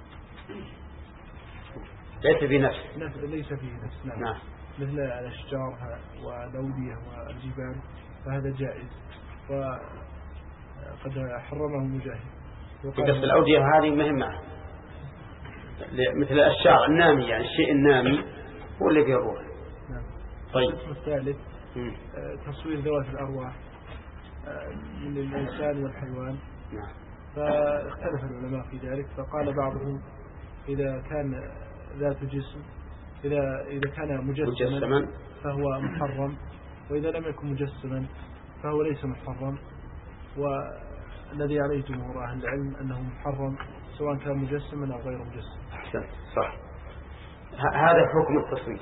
ليس فيه نفس. ليس فيه نفس. نعم. نعم. مثل الأشجار والأودية والجبال، فهذا جائز وقد حرمه مجاهد. بس الأودية هذه مهمة، مثل الأشجار النامي، يعني الشيء النامي هو اللي فيه الروح. نعم. طيب القسم الثالث تصوير ذوات الأرواح من الإنسان والحيوان. نعم. فاختلف العلماء في ذلك، فقال بعضهم إذا كان ذات جسم إذا إذا كان مجسما, مجسما فهو محرم، وإذا لم يكن مجسما فهو ليس محرم. والذي عليه جمهور أهل العلم أنه محرم سواء كان مجسما أو غير مجسم. أحسن. صح. هذا حكم التصوير.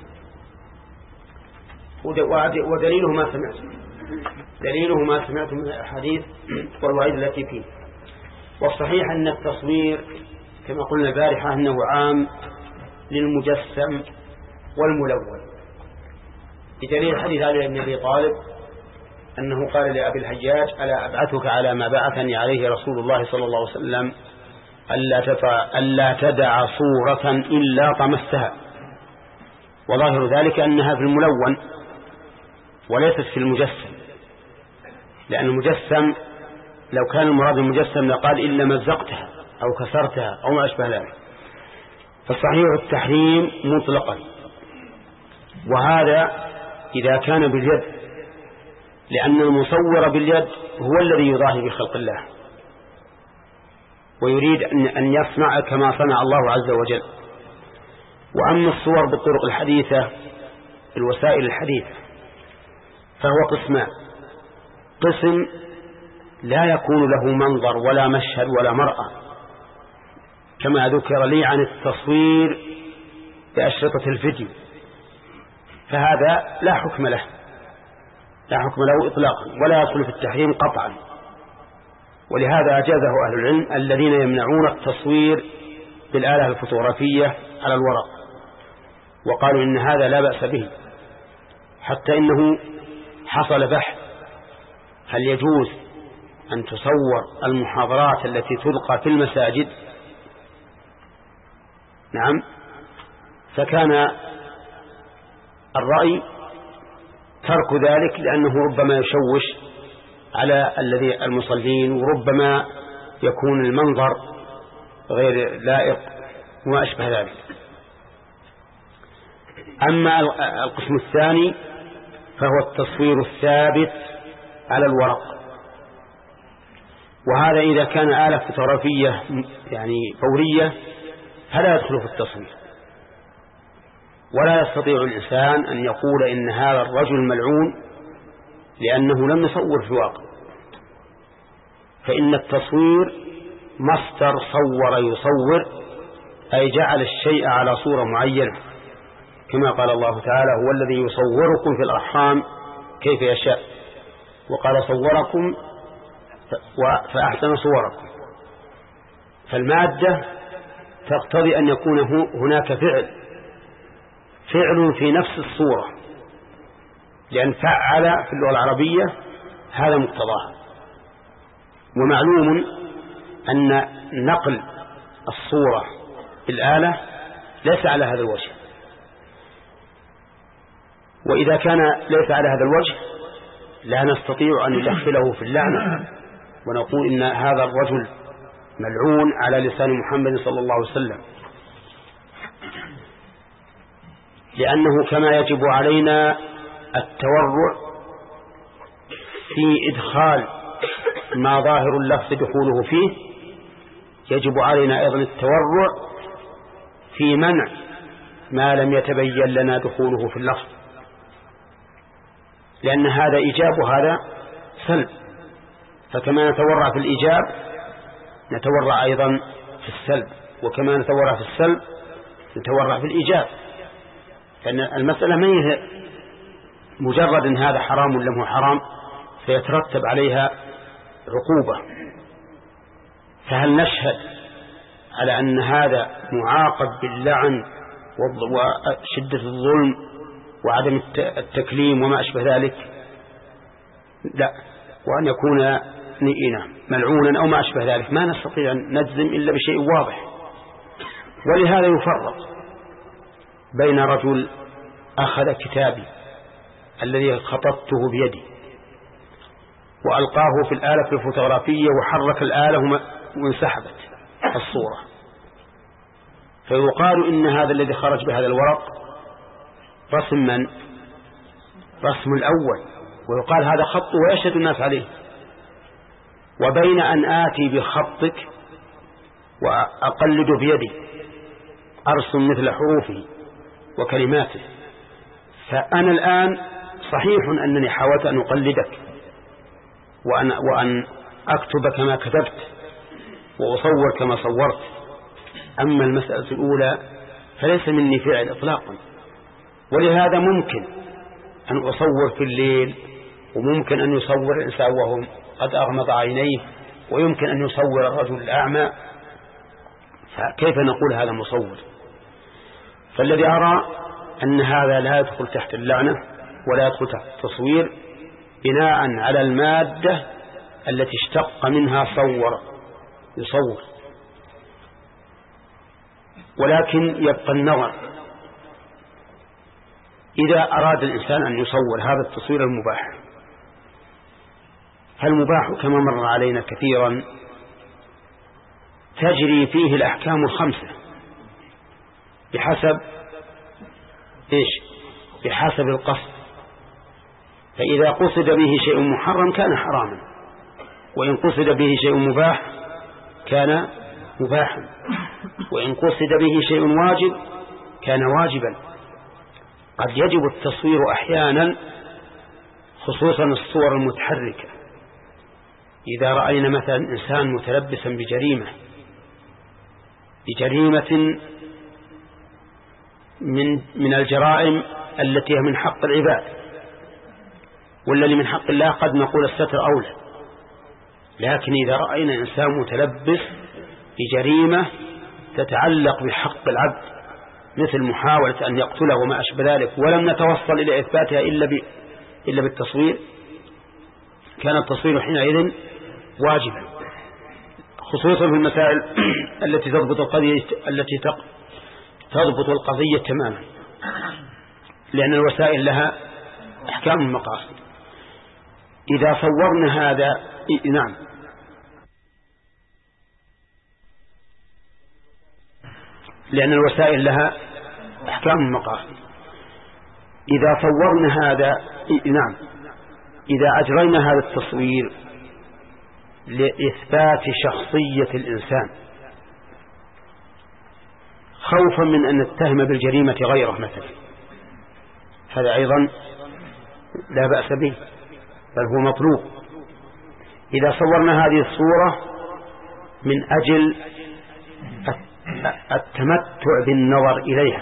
ودليله ما سمعت دليله ما سمعت من الأحاديث والوعيد التي فيه. والصحيح أن التصوير كما قلنا البارحة أنه عام للمجسم والملون، بدليل حديث علي بن أبي طالب أنه قال لأبي الحجاج ألا أبعثك على ما بعثني عليه رسول الله صلى الله عليه وسلم ألا تدع صورة إلا طمستها. وظاهر ذلك أنها في الملون وليست في المجسم، لأن المجسم لو كان المراد المجسم لقال إلا مزقتها أو كسرتها أو ما أشبه ذلك. فالصحيح التحريم مطلقا، وهذا إذا كان باليد، لأن المصور باليد هو الذي يضاهي بخلق الله ويريد أن يصنع كما صنع الله عز وجل. وأما الصور بالطرق الحديثة الوسائل الحديثة فهو قسمان: قسم لا يكون له منظر ولا مشهد ولا مرأة، كما ذكر لي عن التصوير بأشرطة الفيديو، فهذا لا حكم له لا حكم له إطلاقا ولا يدخل في التحريم قطعا. ولهذا أجازه أهل العلم الذين يمنعون التصوير بالآلة الفوتوغرافية على الورق، وقالوا إن هذا لا بأس به، حتى إنه حصل بحث هل يجوز أن تصور المحاضرات التي تلقى في المساجد. نعم. فكان الرأي ترك ذلك، لأنه ربما يشوش على الذي المصلين، وربما يكون المنظر غير لائق وما أشبه ذلك. أما القسم الثاني فهو التصوير الثابت على الورق، وهذا إذا كان آلة فوتوغرافية يعني فورية فلا يدخل في التصوير، ولا يستطيع الإنسان أن يقول إن هذا الرجل ملعون لأنه لم يصور في الواقع. فإن التصوير مصدر صور يصور، أي جعل الشيء على صورة معينة، كما قال الله تعالى: هو الذي يصوركم في الأرحام كيف يشاء، وقال صوركم فأحسن صوركم. فالمادة تقتضي أن يكون هناك فعل فعل في نفس الصورة، لأن فعل في اللغة العربية هذا مقتضاها. ومعلوم أن نقل الصورة بالآلة ليس على هذا الوجه، وإذا كان ليس على هذا الوجه لا نستطيع أن ندخله في اللعنة ونقول إن هذا الرجل ملعون على لسان محمد صلى الله عليه وسلم، لأنه كما يجب علينا التورع في إدخال ما ظاهر اللفظ دخوله فيه، يجب علينا أيضا التورع في منع ما لم يتبين لنا دخوله في اللفظ، لأن هذا إيجاب وهذا سلب، فكما نتورع في الإيجاب نتورع أيضا في السلب، وكما نتورع في السلب نتورع في الإيجاب، لأن المسألة ما هي مجرد أن هذا حرام ولا هو حرام فيترتب عليها عقوبة. فهل نشهد على أن هذا معاقب باللعن وشدة الظلم وعدم التكليم وما أشبه ذلك؟ لا، وأن يكون ملعونا أو ما أشبه ذلك ما نستطيع أن نجزم إلا بشيء واضح. ولهذا يفرق بين رجل أخذ كتابي الذي خطبته بيدي وألقاه في الآلة الفوتوغرافية وحرك الآلة وانسحبت الصورة، فيقال إن هذا الذي خرج بهذا الورق رسم من؟ رسم الأول، ويقال هذا خط ويشهد الناس عليه. وبين أن آتي بخطك وأقلد بيدي أرسم مثل حروفه وكلماته، فأنا الآن صحيح أنني حاولت أن أقلدك وأن, وأن أكتب كما كتبت وأصور كما صورت، أما المسألة الأولى فليس مني فعل إطلاقا. ولهذا ممكن أن أصور في الليل، وممكن أن يصور الإنسان وهو قد أغمض عينيه، ويمكن أن يصور الرجل الأعمى، فكيف نقول هذا مصور؟ فالذي أرى أن هذا لا يدخل تحت اللعنة ولا يدخل تحت التصوير بناء على المادة التي اشتق منها صور يصور. ولكن يبقى النظر إذا أراد الإنسان أن يصور هذا التصوير المباح، فالمباح كما مر علينا كثيرا تجري فيه الأحكام الخمسة بحسب إيش؟ بحسب القصد. فإذا قصد به شيء محرم كان حراما، وإن قصد به شيء مباح كان مباحا، وإن قصد به شيء واجب كان واجبا. قد يجب التصوير أحيانا، خصوصا الصور المتحركة، إذا رأينا مثلا إنسان متلبسا بجريمة بجريمة من من الجرائم التي هي من حق العباد، والذي من حق الله قد نقول الستر أولى. لكن إذا رأينا إنسان متلبس بجريمة تتعلق بحق العبد مثل محاولة أن يقتله وما أشبه ذلك، ولم نتوصل إلى إثباتها إلا ب... إلا بالتصوير، كان التصوير حينئذ واجبا، خصوصا في المسائل التي تضبط القضية التي تضبط القضية تماما، لأن الوسائل لها أحكام المقاصد. إذا صورنا هذا نعم لأن الوسائل لها أحكام المقاصد. إذا صورنا هذا نعم إذا أجرينا هذا التصوير لإثبات شخصية الإنسان خوفا من أن نتهم بالجريمة غيره مثلا، هذا أيضا لا بأس به، بل هو مطلوب. إذا صورنا هذه الصورة من أجل التمتع بالنظر إليها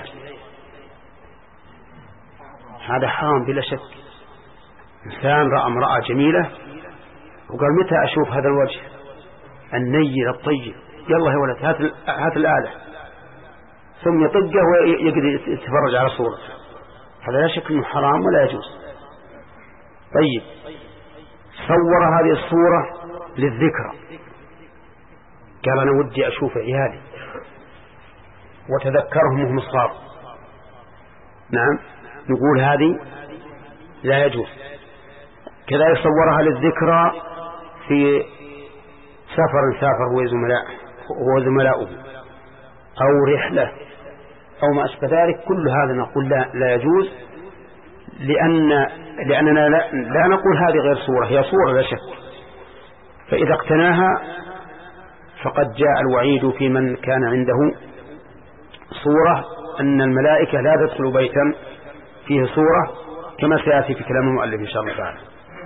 هذا حرام بلا شك. إنسان رأى امرأة جميلة وقال متى أشوف هذا الوجه النير الطيب، يلا يا ولد هات, هات الآلة، ثم يطقه ويقدر يتفرج على صورته، هذا لا شك أنه حرام ولا يجوز. طيب صور هذه الصورة للذكرى، قال أنا ودي أشوف عيالي وتذكرهم وهم صغار، نعم نقول هذه لا يجوز. كذلك صورها للذكرى في سفر سافر هو زملاء هو زملاؤه أو رحلة أو ما أشبه ذلك، كل هذا نقول لا, لا يجوز، لأن لأننا لا, لا نقول هذه غير صورة، هي صورة لا شك. فإذا اقتناها فقد جاء الوعيد في من كان عنده صورة أن الملائكة لا تدخل بيتا فيه صورة كما سيأتي في كلام المؤلف إن شاء الله تعالى.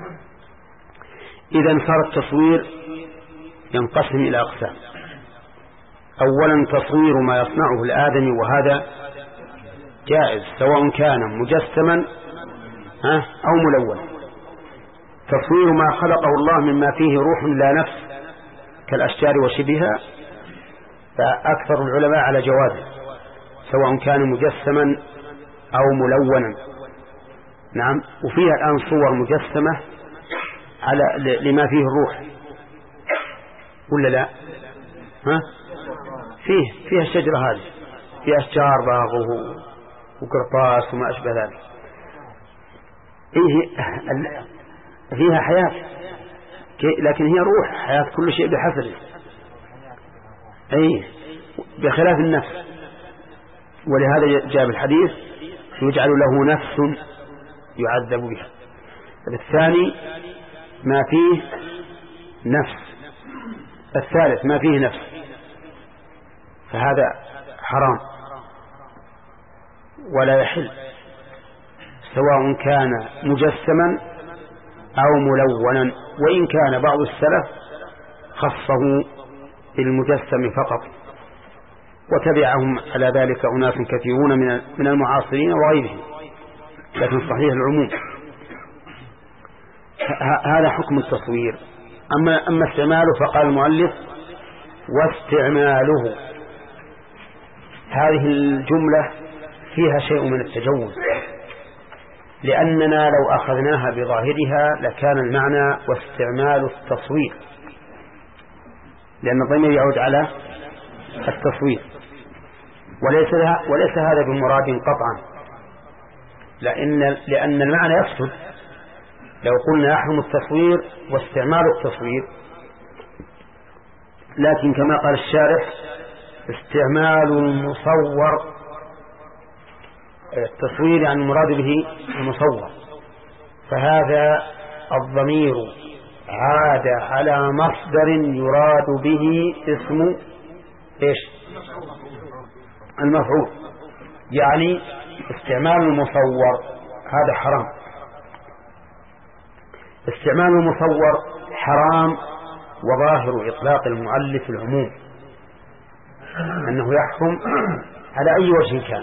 إذا صار التصوير ينقسم إلى أقسام. أولا تصوير ما يصنعه الآدمي، وهذا جائز سواء كان مجسما أو ملون. تصوير ما خلقه الله مما فيه روح لا نفس كالأشجار وشبهها، فأكثر العلماء على جوازه سواء كان مجسما أو ملونا. نعم. وفيها الآن صور مجسمة على لما فيه الروح ولا لا؟ ها؟ فيه فيها الشجرة هذه، فيها أشجار باغه وقرطاس وما أشبه ذلك. إيه فيها حياة، لكن هي روح، حياة كل شيء بحسبه، أي بخلاف النفس. ولهذا جاء الحديث يجعل له نفس يعذب بها. الثاني ما فيه نفس، الثالث ما فيه نفس، فهذا حرام ولا يحل سواء كان مجسما أو ملونا. وإن كان بعض السلف خصه بالمجسم فقط، وتبعهم على ذلك أناس كثيرون من المعاصرين وغيرهم، لكن صحيح العموم. هذا حكم التصوير. أما, أما استعماله فقال المؤلف واستعماله. هذه الجملة فيها شيء من التجوز، لأننا لو أخذناها بظاهرها لكان المعنى واستعمال التصوير، لأن الضمير يعود على التصوير، وليس, وليس هذا بمراد قطعا، لأن, لأن المعنى يفسد لو قلنا يحرم التصوير واستعمال التصوير. لكن كما قال الشارح استعمال المصور، التصوير يعني المراد به المصور، فهذا الضمير عاد على مصدر يراد به اسم ايش؟ المفعول. يعني استعمال المصور هذا حرام. استعمال المصور حرام، وظاهر إطلاق المؤلف العموم أنه يحكم على أي وجه كان،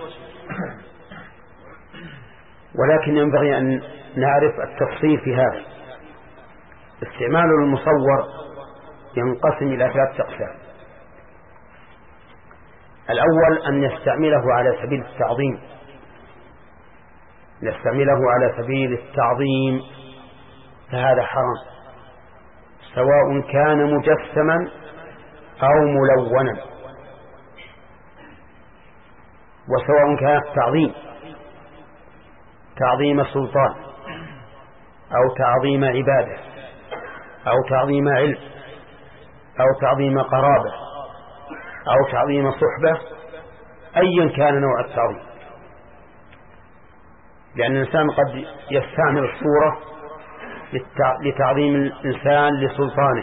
ولكن ينبغي أن نعرف التفصيل في هذا. استعمال المصور ينقسم إلى ثلاثة أقسام. الأول أن يستعمله على سبيل التعظيم، يستعمله على سبيل التعظيم فهذا حرام، سواء كان مجسما أو ملونا، وسواء كان التعظيم تعظيم سلطان أو تعظيم عبادة أو تعظيم علم أو تعظيم قرابة أو تعظيم صحبة، أيا كان نوع التعظيم. لأن الإنسان قد يستعمل الصورة لتعظيم الإنسان لسلطانه،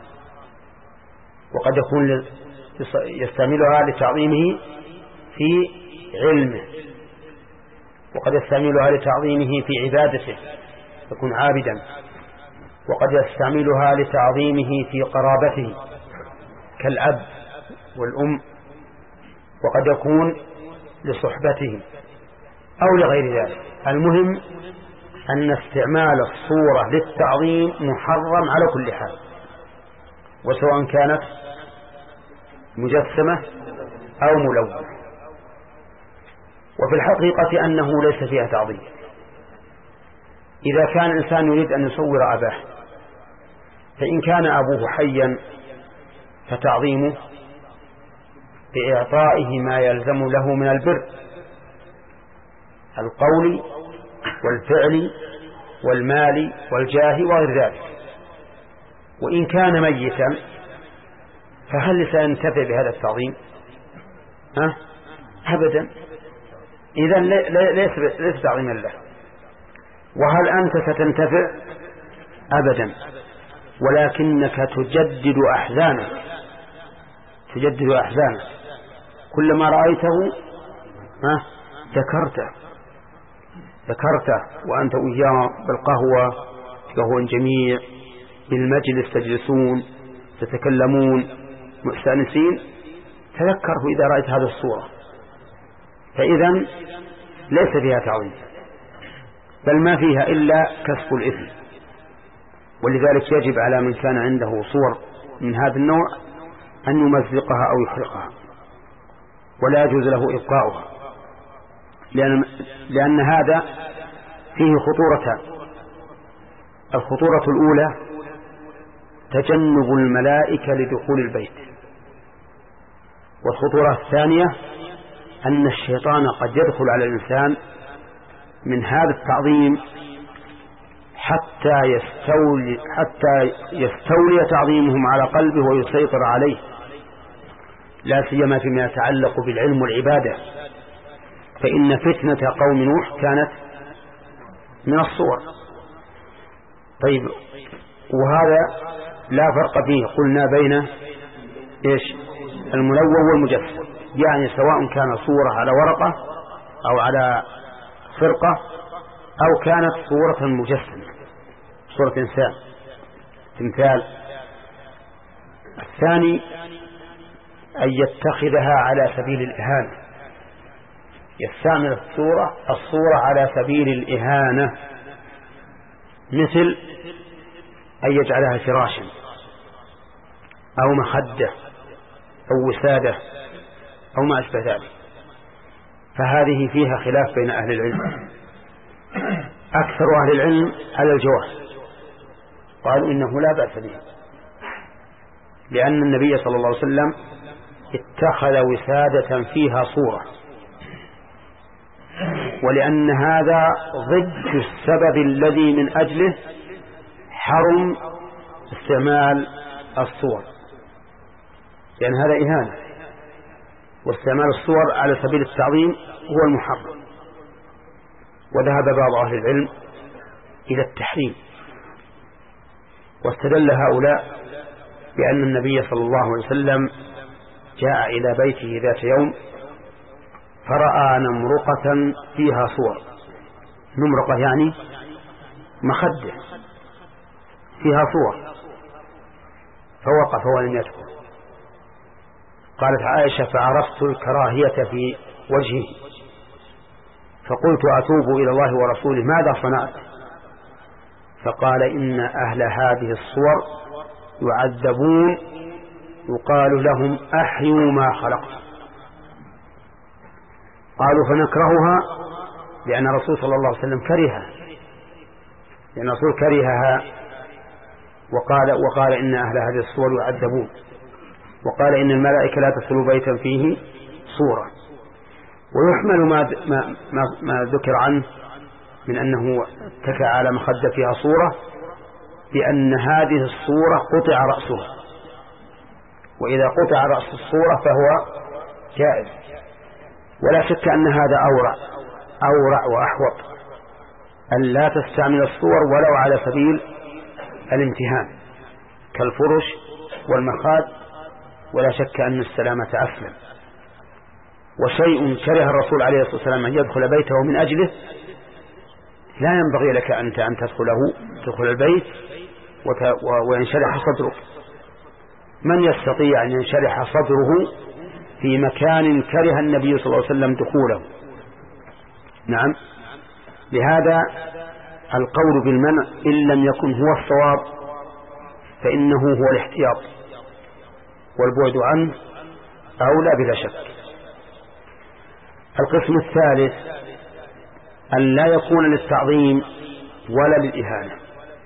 وقد يكون يستعملها لتعظيمه في علمه، وقد يستعملها لتعظيمه في عبادته يكون عابدا، وقد يستعملها لتعظيمه في قرابته كالأب والأم، وقد يكون لصحبته أو لغير ذلك. المهم أن استعمال الصورة للتعظيم محرم على كل حال، وسواء كانت مجسمة أو ملونة. وفي الحقيقة أنه ليس فيها تعظيم. إذا كان الإنسان يريد أن يصور أباه، فإن كان أبوه حيا فتعظيمه بإعطائه ما يلزم له من البر القول والفعل والمال والجاه وغير ذلك. وإن كان ميتا فهل سينتفع بهذا التعظيم؟ ها؟ أبدا. إذن ليس ليس تعظيما له. وهل أنت ستنتفع؟ أبدا، ولكنك تجدد أحزانك تجدد أحزانك كلما رأيته ها ذكرته ذكرته وأنت وياه بالقهوة قهوة جميع بالمجلس تجلسون تتكلمون مستأنسين، تذكره إذا رأيت هذه الصورة، فإذا ليس فيها تعظيم بل ما فيها إلا كسب الإثم. ولذلك يجب على من كان عنده صور من هذا النوع أن يمزقها أو يحرقها، ولا يجوز له إبقاؤها، لأن, لأن هذا فيه خطورتان. الخطورة الأولى تجنب الملائكة لدخول البيت، والخطورة الثانية أن الشيطان قد يدخل على الإنسان من هذا التعظيم حتى يستولي, حتى يستولي تعظيمهم على قلبه ويسيطر عليه، لا سيما فيما يتعلق بالعلم والعبادة، فإن فتنة قوم نوح كانت من الصور. طيب، وهذا لا فرق فيه قلنا بين إيش الملون والمجسم، يعني سواء كان صورة على ورقة أو على فرقة أو كانت صورة مجسمة، صورة إنسان تمثال. الثاني أن يتخذها على سبيل الإهانة، يستعمل الصورة الصورة على سبيل الإهانة، مثل أن يجعلها فراشا أو مخدة أو وسادة أو ما أشبه ذلك، فهذه فيها خلاف بين أهل العلم. أكثر أهل العلم على الجواز، قالوا إنه لا بأس به، لأن النبي صلى الله عليه وسلم اتخذ وسادة فيها صورة، ولأن هذا ضد السبب الذي من أجله حرم استعمال الصور، لأن هذا إهانة، واستعمال الصور على سبيل التعظيم هو المحرم. وذهب بعض أهل العلم إلى التحريم، واستدل هؤلاء بأن النبي صلى الله عليه وسلم جاء إلى بيته ذات يوم فرأى نمرقة فيها صور، نمرقة يعني مخدة فيها صور، فوقف ولم يدخل. قالت عائشة: فعرفت الكراهية في وجهه فقلت أتوب إلى الله ورسوله ماذا صنعت؟ فقال: إن أهل هذه الصور يعذبون يقال لهم أحيوا ما خلقت. قالوا: فنكرهها لأن الرسول صلى الله عليه وسلم كرهها، لأن الرسول كرهها وقال, وقال إن أهل هذه الصور يعذبون، وقال إن الملائكة لا تدخل بيتا فيه صورة. ويحمل ما, ما, ما, ما ذكر عنه من أنه اتكى على مخدة فيها صورة بأن هذه الصورة قطع رأسها، وإذا قطع رأس الصورة فهو جائز. ولا شك أن هذا أورع أورع وأحوط أن لا تستعمل الصور ولو على سبيل الامتهان كالفرش والمخاد، ولا شك أن السلامة أسلم. وشيء كره الرسول عليه الصلاة والسلام أن يدخل بيته من أجله لا ينبغي لك أنت أن تدخله تدخل البيت وينشرح صدرك. من يستطيع أن ينشرح صدره في مكان كره النبي صلى الله عليه وسلم دخوله؟ نعم. لهذا القول بالمنع إن لم يكن هو الصواب فإنه هو الاحتياط، والبعد عنه أولى بلا شك. القسم الثالث أن لا يكون للتعظيم ولا للإهانة،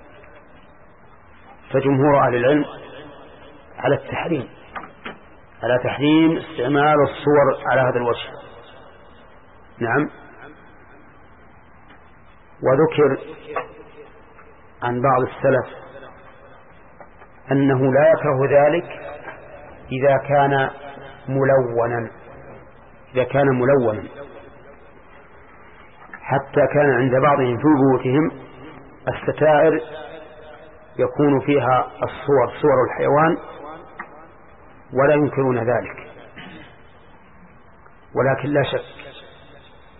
فجمهور أهل العلم على التحريم على تحريم استعمال الصور على هذا الوجه. نعم. وذكر عن بعض السلف أنه لا يكره ذلك إذا كان ملونا إذا كان ملونا حتى كان عند بعضهم في بيوتهم الستائر يكون فيها الصور صور الحيوان ولا ينكرون ذلك، ولكن لا شك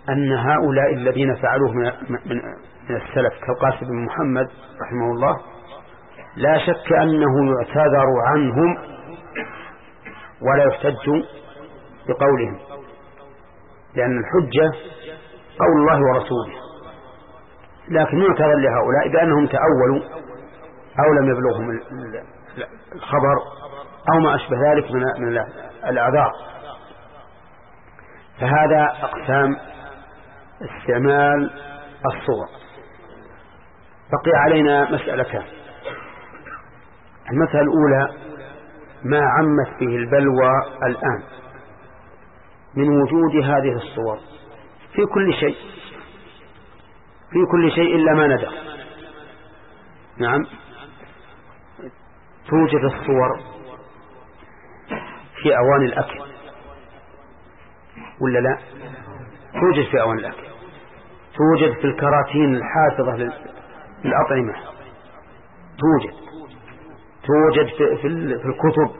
أن هؤلاء الذين فعلوه من, من, من السلف كالقاسم بن محمد رحمه الله لا شك أنه يعتذر عنهم ولا يحتج بقولهم، لأن الحجة قول الله ورسوله، لكن يعتذر لهؤلاء بأنهم تأولوا أو لم يبلغهم الخبر أو ما أشبه ذلك من الأعذار. فهذا أقسام استعمال الصور. بقي علينا مسألتان. المسألة الأولى ما عمت به البلوى الآن من وجود هذه الصور في كل شيء في كل شيء إلا ما ندر. نعم، توجد الصور في أواني الأكل ولا لا؟ توجد في أواني الأكل، توجد في الكراتين الحافظة للأطعمة، توجد توجد في, في, في الكتب،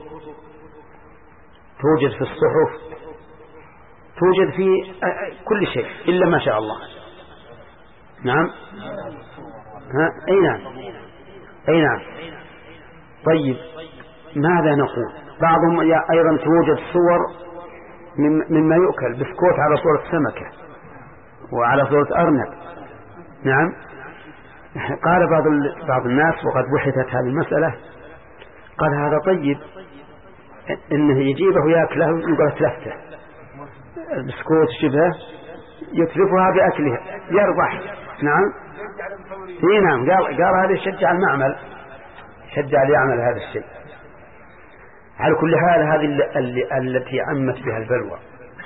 توجد في الصحف، توجد في كل شيء إلا ما شاء الله. نعم، ها؟ أي نعم، أي نعم. طيب ماذا نقول؟ بعضهم أيضا توجد صور مما يؤكل، بسكوت على صورة سمكة وعلى صورة أرنب. نعم. قال بعض بعض الناس وقد بحثت هذه المسألة، قال هذا طيب إنه يجيبه يأكله يقول تلفته البسكوت شبه يتلفها بأكله يربح. نعم، إيه نعم. قال قال هذا يشجع المعمل، يشجع ليعمل هذا الشيء. على كل حال هذه التي عمت بها البلوى.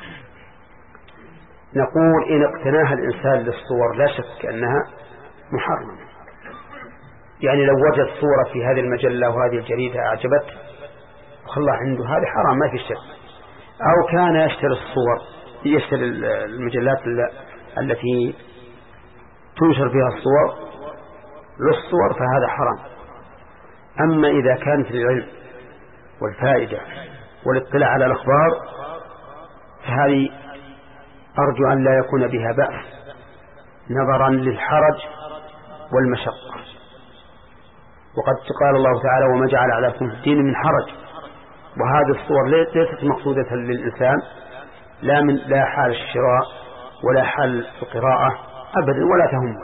نقول إن اقتناها الإنسان للصور لا شك أنها محرمة. يعني لو وجد صورة في هذه المجلة وهذه الجريدة أعجبته وخلى عنده، هذا حرام ما في شك. أو كان يشتري الصور، يشتري المجلات التي تنشر فيها الصور للصور، فهذا حرام. أما إذا كانت العلم والفائدة والاطلاع على الأخبار فهذه أرجو أن لا يكون بها بأس نظرا للحرج والمشقة. وقد قال الله تعالى وما جعل عليكم في الدين من حرج. وهذه الصور ليست مقصودة للإنسان لا من لا حال الشراء ولا حال القراءة أبدا ولا تهم.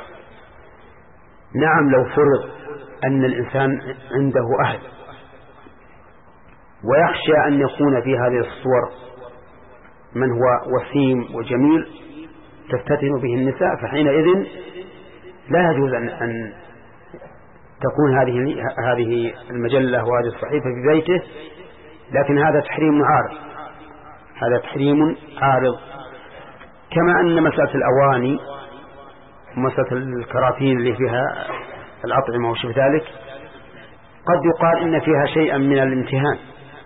نعم، لو فرض أن الإنسان عنده أهل ويخشى أن يكون في هذه الصور من هو وسيم وجميل تفتتن به النساء، فحينئذ لا يجوز أن, أن تكون هذه هذه المجلة وهذه الصحيفة في بيته. لكن هذا تحريم عارض، هذا تحريم عارض. كما أن مسألة الأواني ومسألة الكراتين اللي فيها الأطعمة وشبه ذلك قد يقال إن فيها شيئا من الامتهان،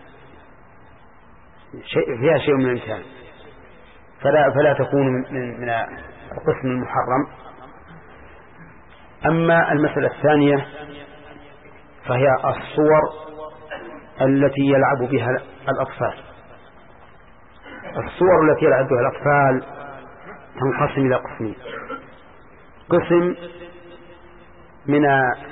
شيء فيها شيء من الامتهان، فلا فلا تكون من من القسم المحرم. أما المسألة الثانية فهي الصور التي يلعب بها الأطفال. الصور التي يلعب بها الأطفال تنقسم إلى قسمين. قسم من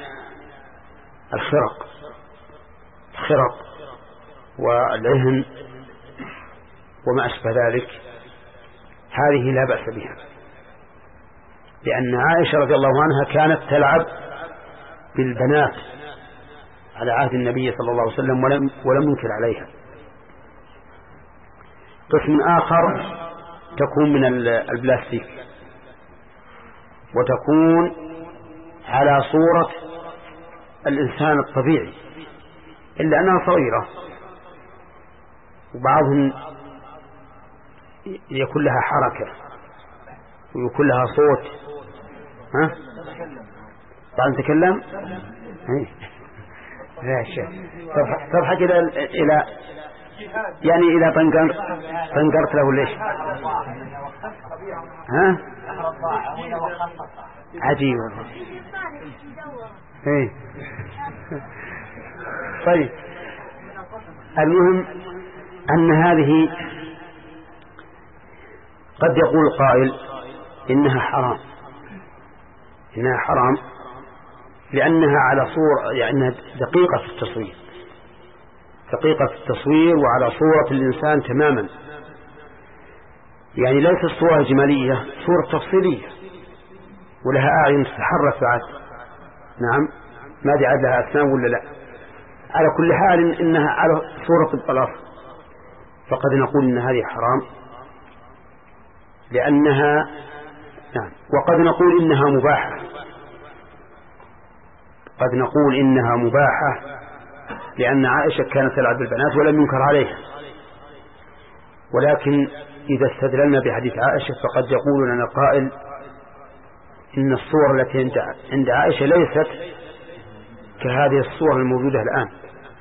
الخرق الخرق والعهن وما أشبه ذلك، هذه لا بأس بها، لأن عائشة رضي الله عنها كانت تلعب بالبنات على عهد النبي صلى الله عليه وسلم ولم, ولم ينكر عليها. قسم آخر تكون من البلاستيك وتكون على صورة الإنسان الطبيعي إلا أنها صغيرة، وبعضهم يكون لها حركة ويكون لها صوت. ها؟ بعد نتكلم لا شيء تضحك إلى إلى يعني إلى طنقر طنقرت له ليش؟ ها؟ عجيب. ايه طيب، المهم أن هذه قد يقول القائل إنها حرام، إنها حرام لأنها على صورة، يعني دقيقة في التصوير، دقيقة في التصوير وعلى صورة الإنسان تماما، يعني ليست صورة جمالية، صورة تفصيلية ولها أعين تتحرك بعد. نعم، ما دي عاد لها أسنان ولا لا، على كل حال إنها على صورة الطلاق، فقد نقول إن هذه حرام لأنها، نعم، وقد نقول إنها مباحة، قد نقول إنها مباحة لأن عائشة كانت تلعب بالبنات ولم ينكر عليها. ولكن إذا استدللنا بحديث عائشة فقد يقول لنا القائل إن الصور التي عند عائشة ليست كهذه الصور الموجودة الآن،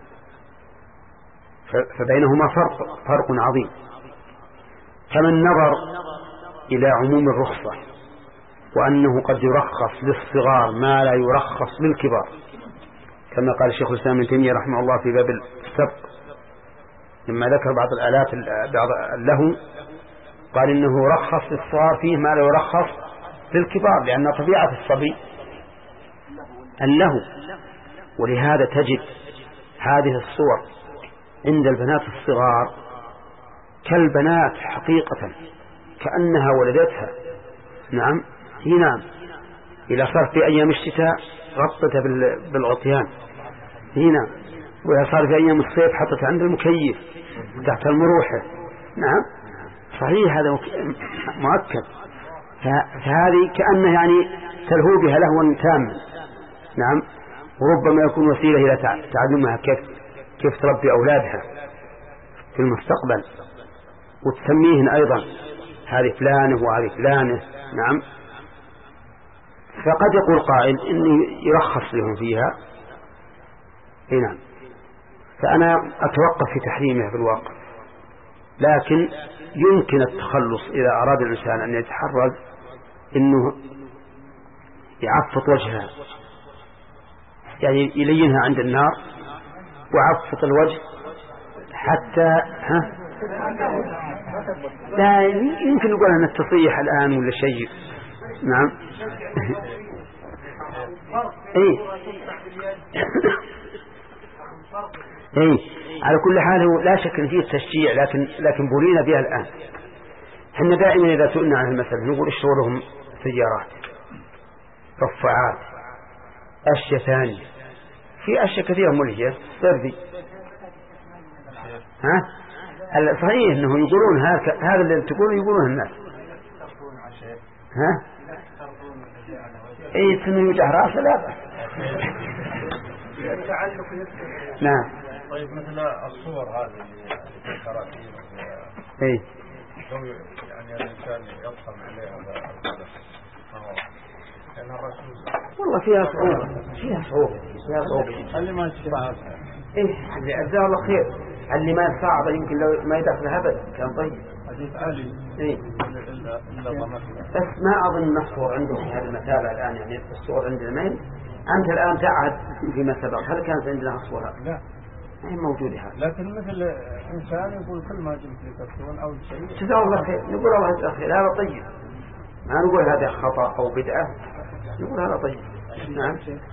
فبينهما فرق فرق عظيم. فمن نظر إلى عموم الرخصة وأنه قد يرخص للصغار ما لا يرخص للكبار، كما قال الشيخ الإسلام ابن تيمية رحمه الله في باب السبق لما ذكر بعض الآلات بعض له، قال إنه رخص للصغار فيه ما لا يرخص للكبار لأن طبيعة الصبي اللهو. ولهذا تجد هذه الصور عند البنات الصغار كالبنات حقيقة، كأنها ولدتها. نعم، هي نعم، إذا صار في أيام الشتاء غطتها بالغطيان، هي نعم، وإذا صار في أيام الصيف حطتها عند المكيف تحت المروحة. نعم صحيح، هذا مؤكد. فهذه كأنه يعني تلهو بها لهوا تاما. نعم، وربما يكون وسيلة إلى تعلمها كيف كيف تربي أولادها في المستقبل، وتسميهن أيضا هذه فلانة وهذه فلانة. نعم، فقد يقول قائل إني يرخص لهم فيها. نعم، فأنا أتوقف في تحريمها في الواقع، لكن يمكن التخلص إذا أراد الإنسان أن يتحرز إنه يعفط وجهها، يعني يلينها عند النار وعفط الوجه حتى ها لا يمكن نقول أن التصيح الآن ولا شيء. نعم اي اي على كل حال هو لا شك ان فيه التشجيع، لكن لكن بولينا بها الآن. احنا دائما إذا سئلنا عن المثل نقول اشتروا لهم سيارات، رفعات، أشياء ثانية، في أشياء كثيرة ملهية ترضي. ها صحيح انه يقولون هذا اللي تقولون يقولون الناس. ها اي سنو يوجع راسه لا بأس. نعم. طيب مثل الصور هذه الكراتين اي يعني الانسان يضخم عليها لأن الرسول والله فيها صعوبة، فيها صعوبة فيها صعوبة اللي ما يستطيع ايه اللي جزاه الله خير، اللي ما صعب يمكن لو ما يدخل أبدا كان طيب. حديث علي إيه؟ بس ما أظن نصور عندهم هذه المسألة الآن، يعني الصور عندنا ما أنت الآن تعهد فيما سبق، هل كانت عندنا صورها؟ لا ما هي موجودة هذا. لكن مثل إنسان يقول كل ما جبت لي تكتبون أو شيء جزاه الله خير، نقول الله جزاه خير، هذا طيب، ما نقول هذا خطأ أو بدعة، نقول هذا طيب. نعم.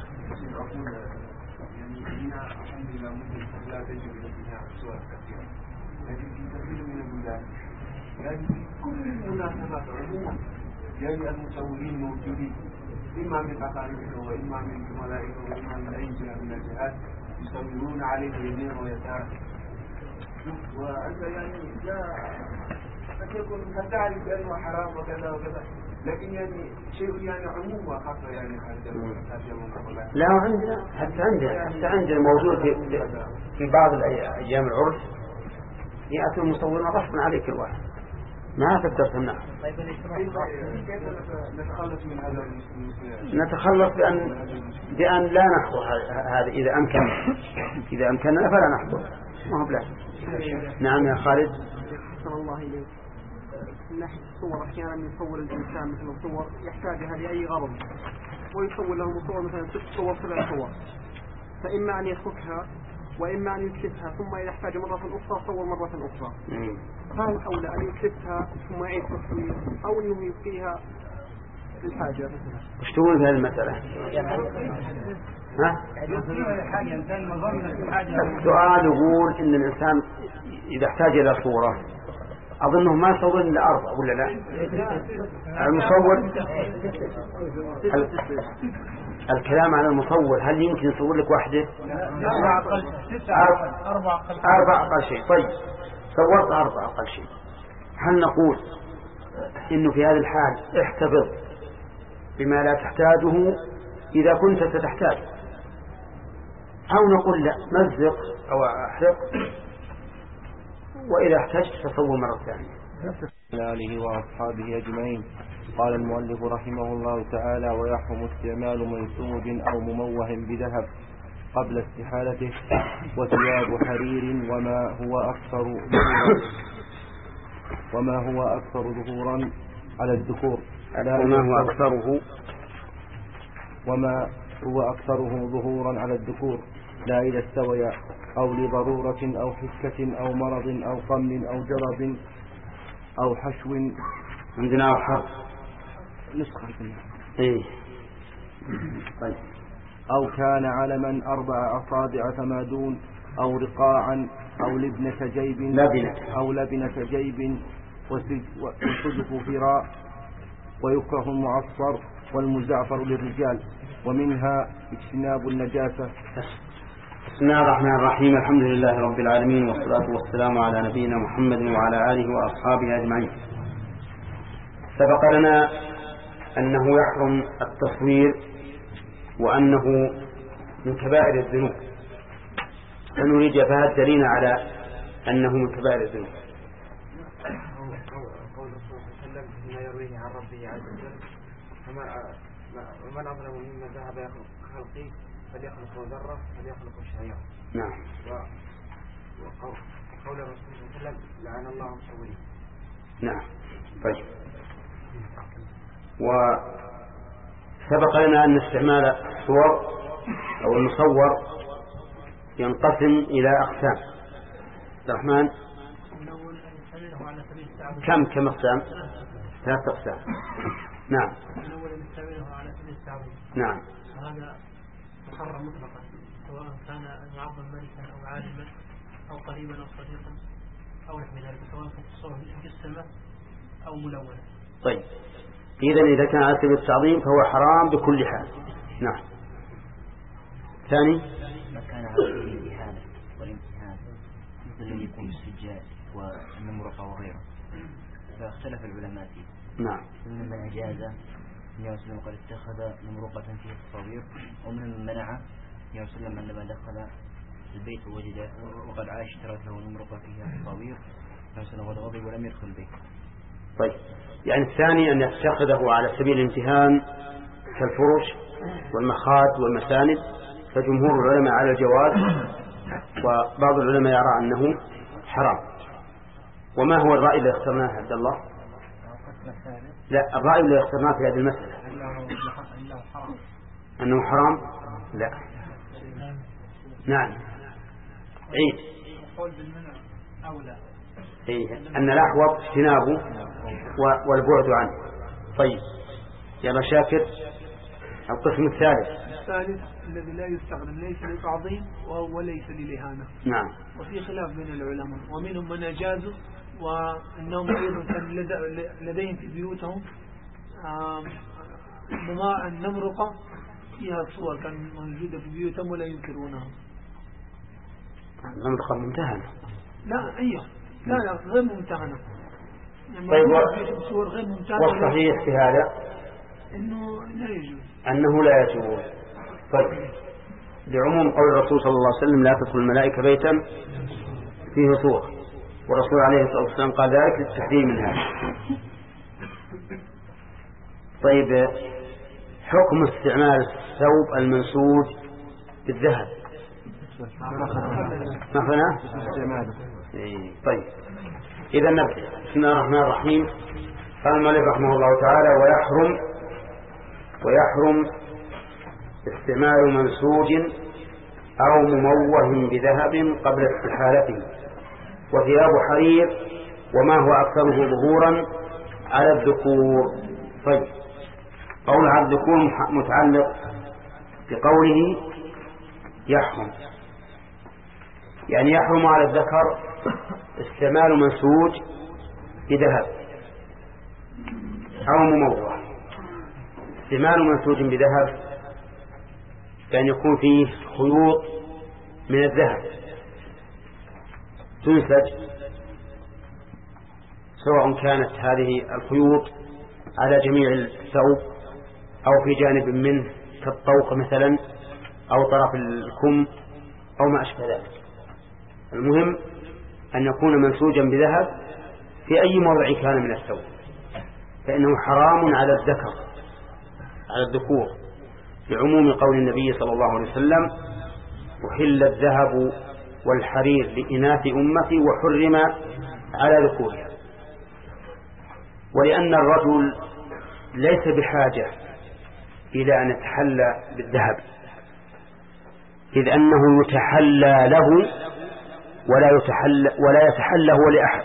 يعني كل المناسبات عموما يعني المصورين موجودين، إما من أقاربه وإما من زملائه وإما من أي جهة من الجهات يصورون عليه يمين ويسار، وأنت يعني لا قد يكون قد تعرف بأنه حرام وكذا وكذا، لكن يعني شيء يعني عموم وخاصة يعني لا عندنا حتى عندنا حتى عندنا موجود في, في بعض الأيام العرس يأتي المصورون غصبا عليك الواحد ما تقدر تمنع. نتخلص من هذا؟ نتخلص بأن بأن لا نحضر هذا إذا أمكن، إذا أمكننا فلا نحضر، ما هو بلازم. نعم يا خالد. أحسن الله إليك. من ناحية الصور أحيانا يصور الإنسان مثل الصور يحتاجها لأي غرض، ويصور له صور مثلا ست صور سبع صور، فإما أن يتركها وإما أن يكلفها ثم إذا احتاج مرة أخرى صور مرة أخرى. فهل أولى أن يكلفها ثم يعيد تصوير أو أنه يبقيها للحاجة؟ وش تقول في هذه المسألة؟ ها؟ السؤال يقول إن الإنسان إذا احتاج إلى صورة أظنه ما يصور إلا أربع ولا لا؟ المصور الكلام عن المصور هل يمكن يصور لك واحدة؟ أربع أقل شيء. طيب صورت أربع أقل شيء، هل نقول إنه في هذه الحال احتفظ بما لا تحتاجه إذا كنت ستحتاج، أو نقول لا مزق أو أحرق وإذا احتجت فصور مرة ثانية؟ على آله وأصحابه أجمعين. قال المؤلف رحمه الله تعالى: ويحرم استعمال منسوب أو مموه بذهب قبل استحالته، وثياب حرير وما هو أكثر ظهورا وما هو أكثر ظهورا على الذكور وما هو أكثره وما هو أكثره ظهورا على الذكور لا إذا استوي أو لضرورة أو حكة أو مرض أو قمل أو جرب أو حشو. عندنا أو حرف نسخة إيه. طيب. أو كان علما أربع أصابع فما دون أو رقاعا أو لبنة جيب لبنة أو لبنة جيب وصدف فراء. ويكره المعصر والمزعفر للرجال، ومنها اجتناب النجاسة. بسم الله الرحمن الرحيم. الحمد لله رب العالمين، والصلاة والسلام على نبينا محمد وعلى آله وأصحابه أجمعين. سبق لنا أنه يحرم التصوير وأنه من كبائر الذنوب، فنريد يفاد دليل على أنه من كبائر الذنوب. قول الرسول صلى الله عليه وسلم فيما يرويه عن ربه عز وجل: ومن أظلم ممن ذهب يخلق خلقي فليخلق ذرة فليخلق شعيرا. نعم. وقول الرسول صلى الله عليه وسلم: لعن الله المصورين. نعم. طيب. وسبق لنا أن استعمال الصور أو المصور ينقسم إلى أقسام. الرحمن كم كم أقسام؟ ثلاث أقسام. نعم. نعم. وهذا محرم مطلقا، سواء كان معظم ملكا أو عالما أو قريبا أو صديقا أو نحو ذلك، سواء كانت الصورة مجسمة أو ملونة. طيب، إذا إذا كان على سبيل التعظيم فهو حرام بكل حال. نعم. ثاني ما كان على سبيل الإهانة والامتهان مثل الذي يكون السجاد والنمرقة وغيره، فاختلف العلماء فيه. نعم. من من أجاز النبي وسلم قد اتخذ نمرقة فيه التصوير، ومن من منع النبي وسلم عندما دخل البيت ووجد وقد عاش اشترت له نمرقة فيها تصوير النبي وسلم قد غضب ولم يدخل البيت. طيب، يعني الثاني أن يتخذه على سبيل الامتهان كالفرش والمخاد والمساند، فجمهور العلماء على الجواز، وبعض العلماء يرى أنه حرام. وما هو الرأي اللي اخترناه عبد الله؟ لا، الرأي اللي اخترناه في هذه المسألة أنه حرام. لا. نعم. عيد. إيه. أن الأحوط اجتنابه والبعد عنه. طيب يا مشاكر. القسم الثالث الثالث الذي لا يستخدم ليس للتعظيم وليس للإهانة. نعم. وفي خلاف بين العلماء، ومنهم من أجازوا وأنهم أيضا كان لديهم في بيوتهم النمرقة فيها صور كان موجودة في بيوتهم ولا ينكرونها. النمرقة ممتهنة. لا أيوه لا لا غير ممتهنة. طيب، صور غير ممتهنة. والصحيح في هذا إنه لا يجوز، أنه لا يجوز. طيب، لعموم قول الرسول صلى الله عليه وسلم: لا تدخل الملائكة بيتا فيه صور، والرسول عليه الصلاة والسلام قال ذلك للتحذير من هذا. طيب، حكم استعمال الثوب المنسوج بالذهب مثلا. طيب، إذا نبدأ. بسم الله الرحمن الرحيم. قال المؤلف رحمه الله تعالى: ويحرم ويحرم استعمال منسوج أو مموه بذهب قبل استحالته، وثياب حرير وما هو أكثره ظهورا على الذكور. طيب، قول على الذكور متعلق بقوله يحرم، يعني يحرم على الذكر استعمال منسوج بذهب أو مموه. استعمال منسوج بذهب كان يكون فيه خيوط من الذهب تنسج، سواء كانت هذه الخيوط على جميع الثوب أو في جانب منه كالطوق مثلا أو طرف الكم أو ما أشبه ذلك. المهم أن يكون منسوجا بذهب في أي موضع كان من الثوب، فإنه حرام على الذكر على الذكور، لعموم قول النبي صلى الله عليه وسلم: أحل الذهب والحرير لإناث أمتي وحرم على ذكورها. ولأن الرجل ليس بحاجة إلى أن يتحلى بالذهب، إذ أنه يتحلى له ولا يتحلى ولا يتحلى هو لأحد،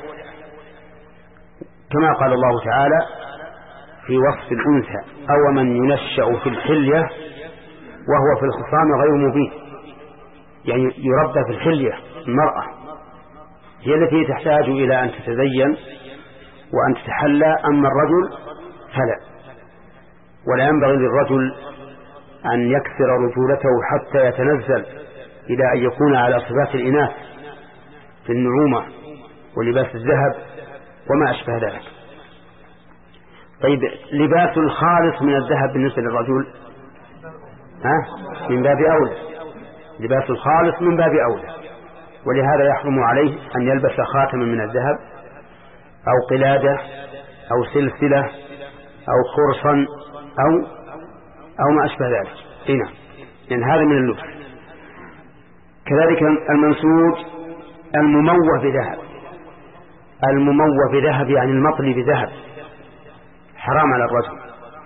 كما قال الله تعالى في وصف الأنثى: أو من ينشأ في الحلية وهو في الخصام غير مبين، يعني يربى في الحلية. المرأة هي التي تحتاج إلى أن تتزين وأن تتحلى، أما الرجل فلا. ولا ينبغي للرجل أن يكسر رجولته حتى يتنزل إلى أن يكون على صفات الإناث في النعومة ولباس الذهب وما أشبه ذلك. طيب، لباس الخالص من الذهب بالنسبة للرجل ها من باب أولى، لباس الخالص من باب أولى، ولهذا يحرم عليه أن يلبس خاتما من الذهب أو قلادة أو سلسلة أو خرصا أو أو ما أشبه ذلك. هنا لأن هذا من اللبس. كذلك المنسوج المموه بذهب، المموه بذهب يعني المطلي بذهب، حرام على الرجل،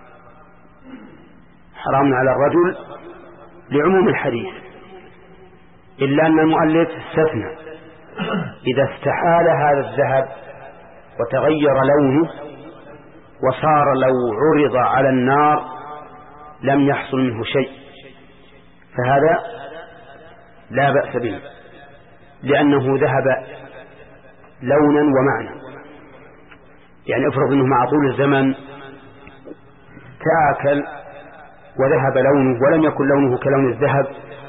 حرام على الرجل لعموم الحديث، إلا أن المؤلف استثنى: إذا استحال هذا الذهب وتغير لونه وصار لو عرض على النار لم يحصل منه شيء، فهذا لا بأس به، لأنه ذهب لونا ومعنى. يعني افرض أنه مع طول الزمن تآكل وذهب لونه ولم يكن لونه كلون الذهب،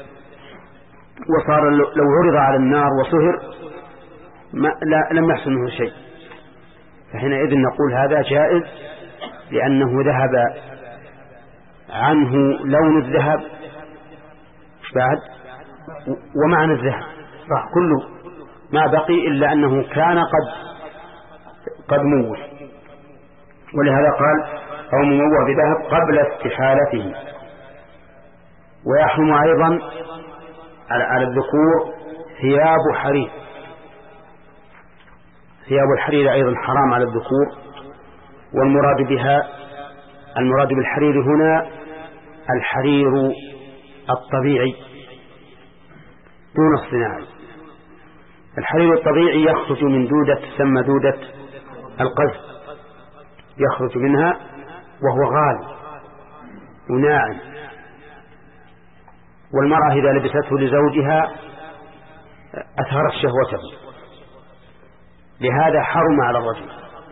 وصار لو عرض على النار وصهر ما لا لم يحصل منه شيء، فحينئذ نقول هذا جائز، لأنه ذهب عنه لون الذهب بعد ومعنى الذهب راح كله ما بقي، إلا أنه كان قد قد موه. ولهذا قال: أو مموه بذهب قبل استحالته. ويحرم أيضا على الذكور ثياب حرير، ثياب الحرير أيضا حرام على الذكور. والمراد بها المراد بالحرير هنا الحرير الطبيعي دون الصناعي. الحرير الطبيعي يخرج من دودة تسمى دودة القز، يخرج منها وهو غال وناعم، والمرأة إذا لبسته لزوجها أثارت شهوته، لهذا حرم على الرجل،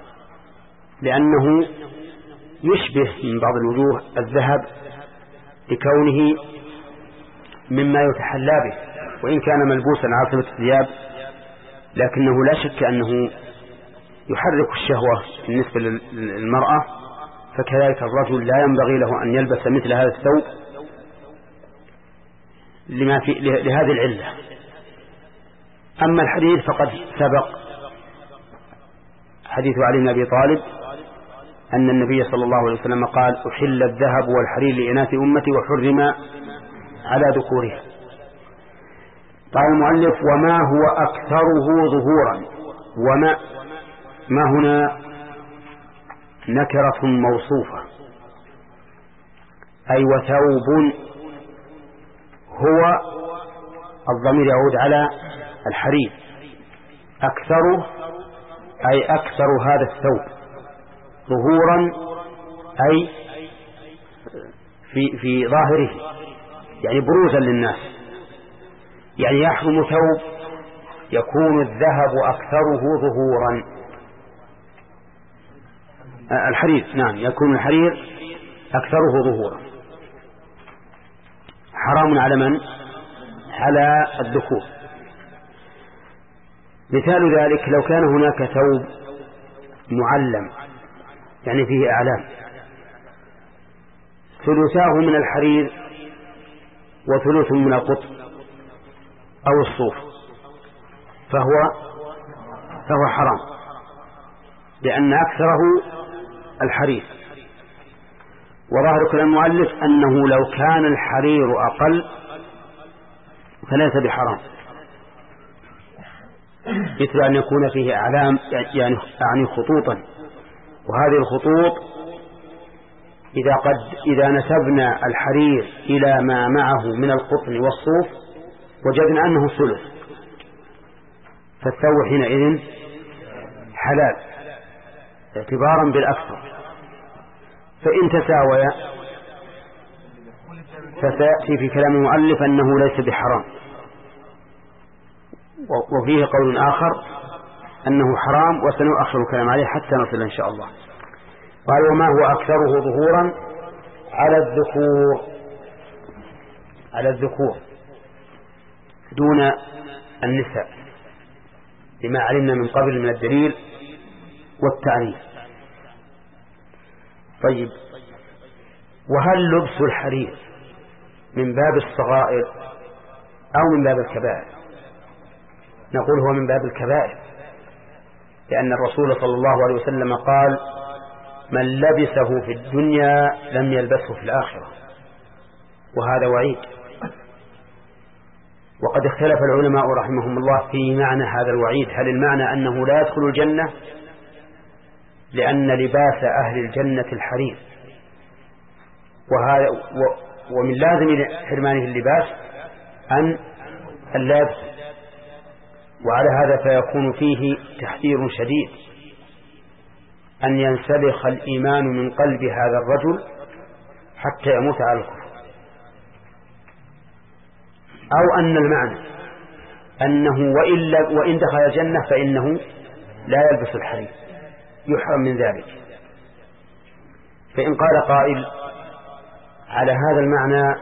لأنه يشبه من بعض الوجوه الذهب لكونه مما يتحلى به، وإن كان ملبوسا على صفة الثياب لكنه لا شك أنه يحرك الشهوة بالنسبة للمرأة، فكذلك الرجل لا ينبغي له أن يلبس مثل هذا الثوب لما في لهذه العلة. أما الحديث فقد سبق حديث علي بن أبي طالب أن النبي صلى الله عليه وسلم قال: أحل الذهب والحرير لإناث أمتي وحرم على ذكورها. قال المؤلف: وما هو أكثره ظهورا. وما ما هنا نكرة موصوفة، أي وثوب هو الضمير يعود على الحرير. أكثره أي أكثر هذا الثوب ظهورا أي في, في ظاهره، يعني بروزا للناس. يعني يحرم ثوب يكون الذهب أكثره ظهورا. الحرير نعم يكون الحرير أكثره ظهورا. حرام على من؟ على الذكور. مثال ذلك لو كان هناك ثوب معلم يعني فيه أعلام، ثلثاه من الحرير وثلث من القطن أو الصوف، فهو فهو حرام لأن أكثره الحرير. وظاهر كلام المؤلف أنه لو كان الحرير أقل فليس بحرام، مثل أن يكون فيه أعلام يعني يعني خطوطا، وهذه الخطوط إذا قد إذا نسبنا الحرير إلى ما معه من القطن والصوف وجدنا أنه ثلث، فالثوب حينئذ حلال اعتبارا بالأكثر. فإن تساوي فسيأتي في كلام المؤلف أنه ليس بحرام. وفيه قول آخر أنه حرام وسنؤخر الكلام عليه حتى نصل إن شاء الله. قال وما هو أكثره ظهورا على الذكور، على الذكور دون النساء لما علمنا من قبل من الدليل والتعريف. طيب، وهل لبس الحرير من باب الصغائر أو من باب الكبائر؟ نقول هو من باب الكبائر، لأن الرسول صلى الله عليه وسلم قال من لبسه في الدنيا لم يلبسه في الآخرة، وهذا وعيد. وقد اختلف العلماء رحمهم الله في معنى هذا الوعيد، هل المعنى أنه لا يدخل الجنة لأن لباس أهل الجنة الحرير، وهذا ومن لازم حرمانه اللباس أن اللبس، وعلى هذا فيكون فيه تحذير شديد أن ينسلخ الإيمان من قلب هذا الرجل حتى يموت على الكفر، أو أن المعنى أنه وإلا وإن دخل الجنة فإنه لا يلبس الحرير، يحرم من ذلك. فإن قال قائل على هذا المعنى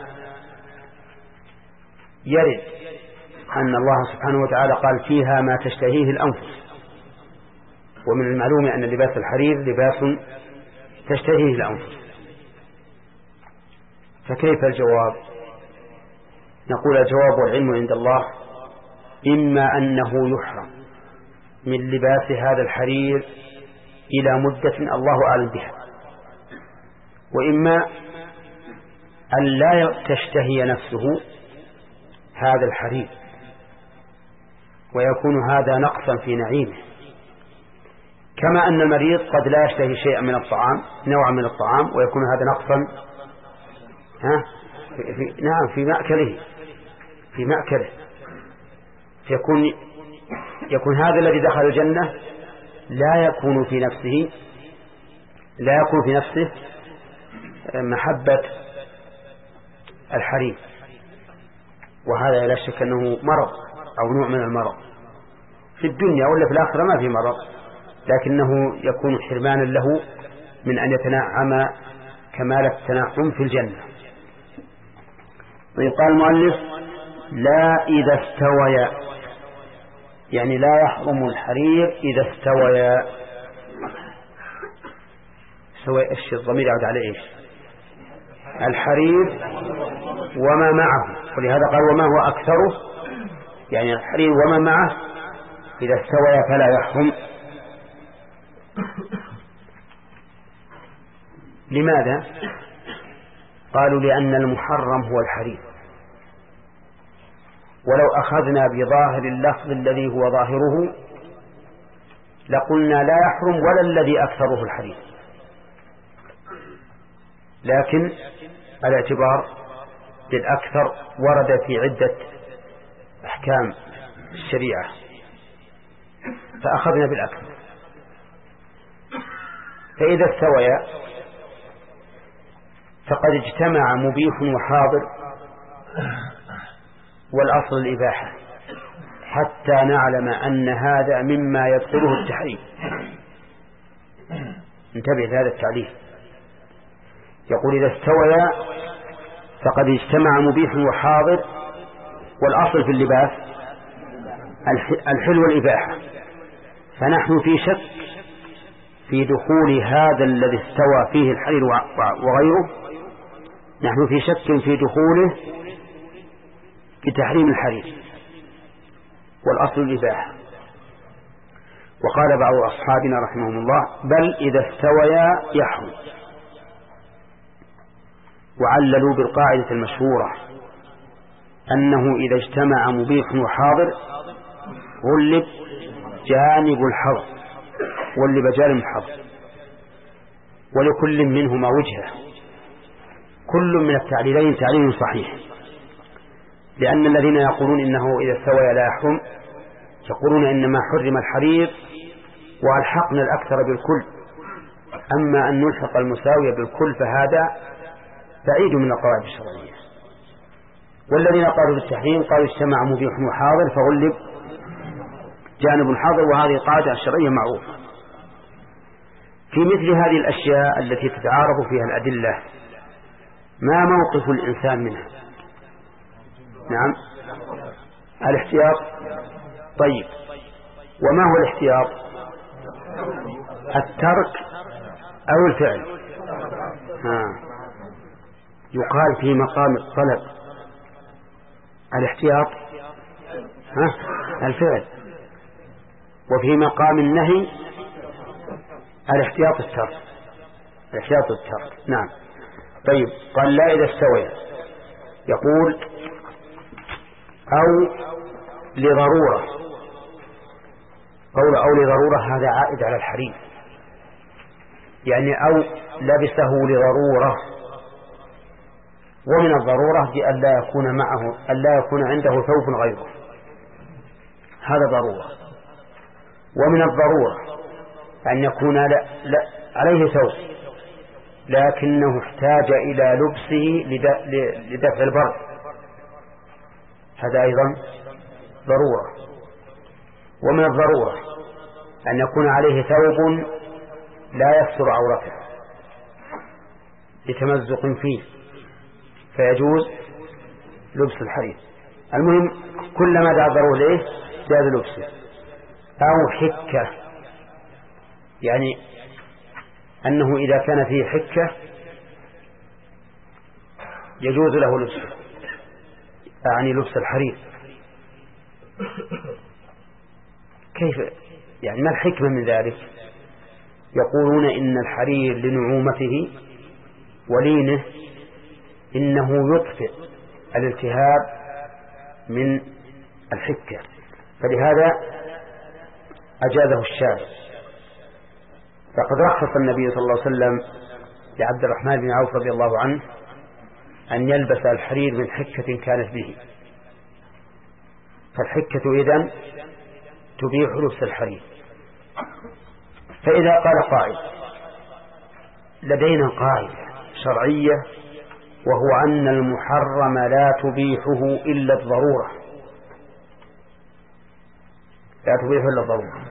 يرد أن الله سبحانه وتعالى قال فيها ما تشتهيه الأنفس، ومن المعلوم أن لباس الحرير لباس تشتهيه الأنفس، فكيف الجواب؟ نقول الجواب والعلم عند الله، إما أنه يحرم من لباس هذا الحرير إلى مدة الله أعلم بها، وإما أن لا تشتهي نفسه هذا الحرير ويكون هذا نقصا في نعيمه، كما أن المريض قد لا يشتهي شيئا من الطعام نوعا من الطعام ويكون هذا نقصا ها في في نعم في مأكله في مأكله فيكون يكون هذا الذي دخل الجنة لا يكون في نفسه لا يكون في نفسه محبة الحرير، وهذا لا شك أنه مرض أو نوع من المرض في الدنيا، ولا في الآخرة ما في مرض، لكنه يكون حرمانا له من أن يتنعم كمال التنعم في الجنة. ويقال المؤلف لا إذا استويا، يعني لا يحرم الحرير إذا استويا. سوى إيش الضمير يعود على إيش؟ الحرير وما معه، ولهذا قال وما هو أكثره، يعني الحرير وما معه إذا استويا فلا يحرم. لماذا؟ قالوا لأن المحرم هو الحرير، ولو أخذنا بظاهر اللفظ الذي هو ظاهره لقلنا لا يحرم ولا الذي أكثره الحرير، لكن الاعتبار بالأكثر ورد في عدة أحكام الشريعة فأخذنا بالأكل، فإذا استويا فقد اجتمع مبيح وحاضر والأصل الإباحة، حتى نعلم أن هذا مما يدخله التحريم. انتبه لهذا التعليل، يقول إذا استويا فقد اجتمع مبيح وحاضر والأصل في اللباس الحل والإباحة، فنحن في شك في دخول هذا الذي استوى فيه الحرير وغيره، نحن في شك في دخوله بتحريم الحرير والأصل الإباحة. وقال بعض أصحابنا رحمهم الله بل إذا استويا يحرم، وعللوا بالقاعدة المشهورة أنه إذا اجتمع مبيح وحاضر غلب جانب الحظر، غلب جانب الحظر، ولكل منهما وجهة، كل من التعليلين تعليل صحيح، لأن الذين يقولون إنه إذا استوى لا يحرم يقولون إنما حرم الحرير وألحقنا الأكثر بالكل، أما أن نلحق المساوية بالكل فهذا بعيد من القواعد الشرعية. والذين قالوا بالتحريم قالوا اجتمع مبيح وحاضر فغلب جانب حاضر، وهذه قاعدة الشرعية معروفة. في مثل هذه الأشياء التي تتعارض فيها الأدلة ما موقف الإنسان منها؟ نعم الاحتياط. طيب وما هو الاحتياط؟ الترك أو الفعل؟ ها. يقال في مقام الطلب الاحتياط ها الفعل، وفي مقام النهي الاحتياط الترك، الاحتياط الترك. نعم. طيب قال لا إذا استوى، يقول أو لضرورة، قول أو لضرورة هذا عائد على الحريم، يعني أو لبسه لضرورة، ومن الضرورة بأن لا يكون معه أن لا يكون عنده ثوب غيره، هذا ضرورة. ومن الضرورة أن يكون لا لا عليه ثوب لكنه احتاج إلى لبسه لدفع البرد، هذا أيضا ضرورة. ومن الضرورة أن يكون عليه ثوب لا يستر عورته لتمزق فيه فيجوز لبس الحرير. المهم كلما دعا ضرورة إليه جاز لبسه. أو حكة، يعني أنه إذا كان فيه حكة يجوز له لبسه، يعني لبس الحرير. كيف يعني ما الحكمة من ذلك؟ يقولون إن الحرير لنعومته ولينه إنه يطفئ الالتهاب من الحكة، فلهذا أجازه الشارع. فقد رخص النبي صلى الله عليه وسلم لعبد الرحمن بن عوف رضي الله عنه أن يلبس الحرير من حكة كانت به، فالحكة إذن تبيح لبس الحرير. فإذا قال قائل لدينا قاعدة شرعية وهو أن المحرم لا تبيحه إلا الضرورة، لا تبيحه إلا الضرورة،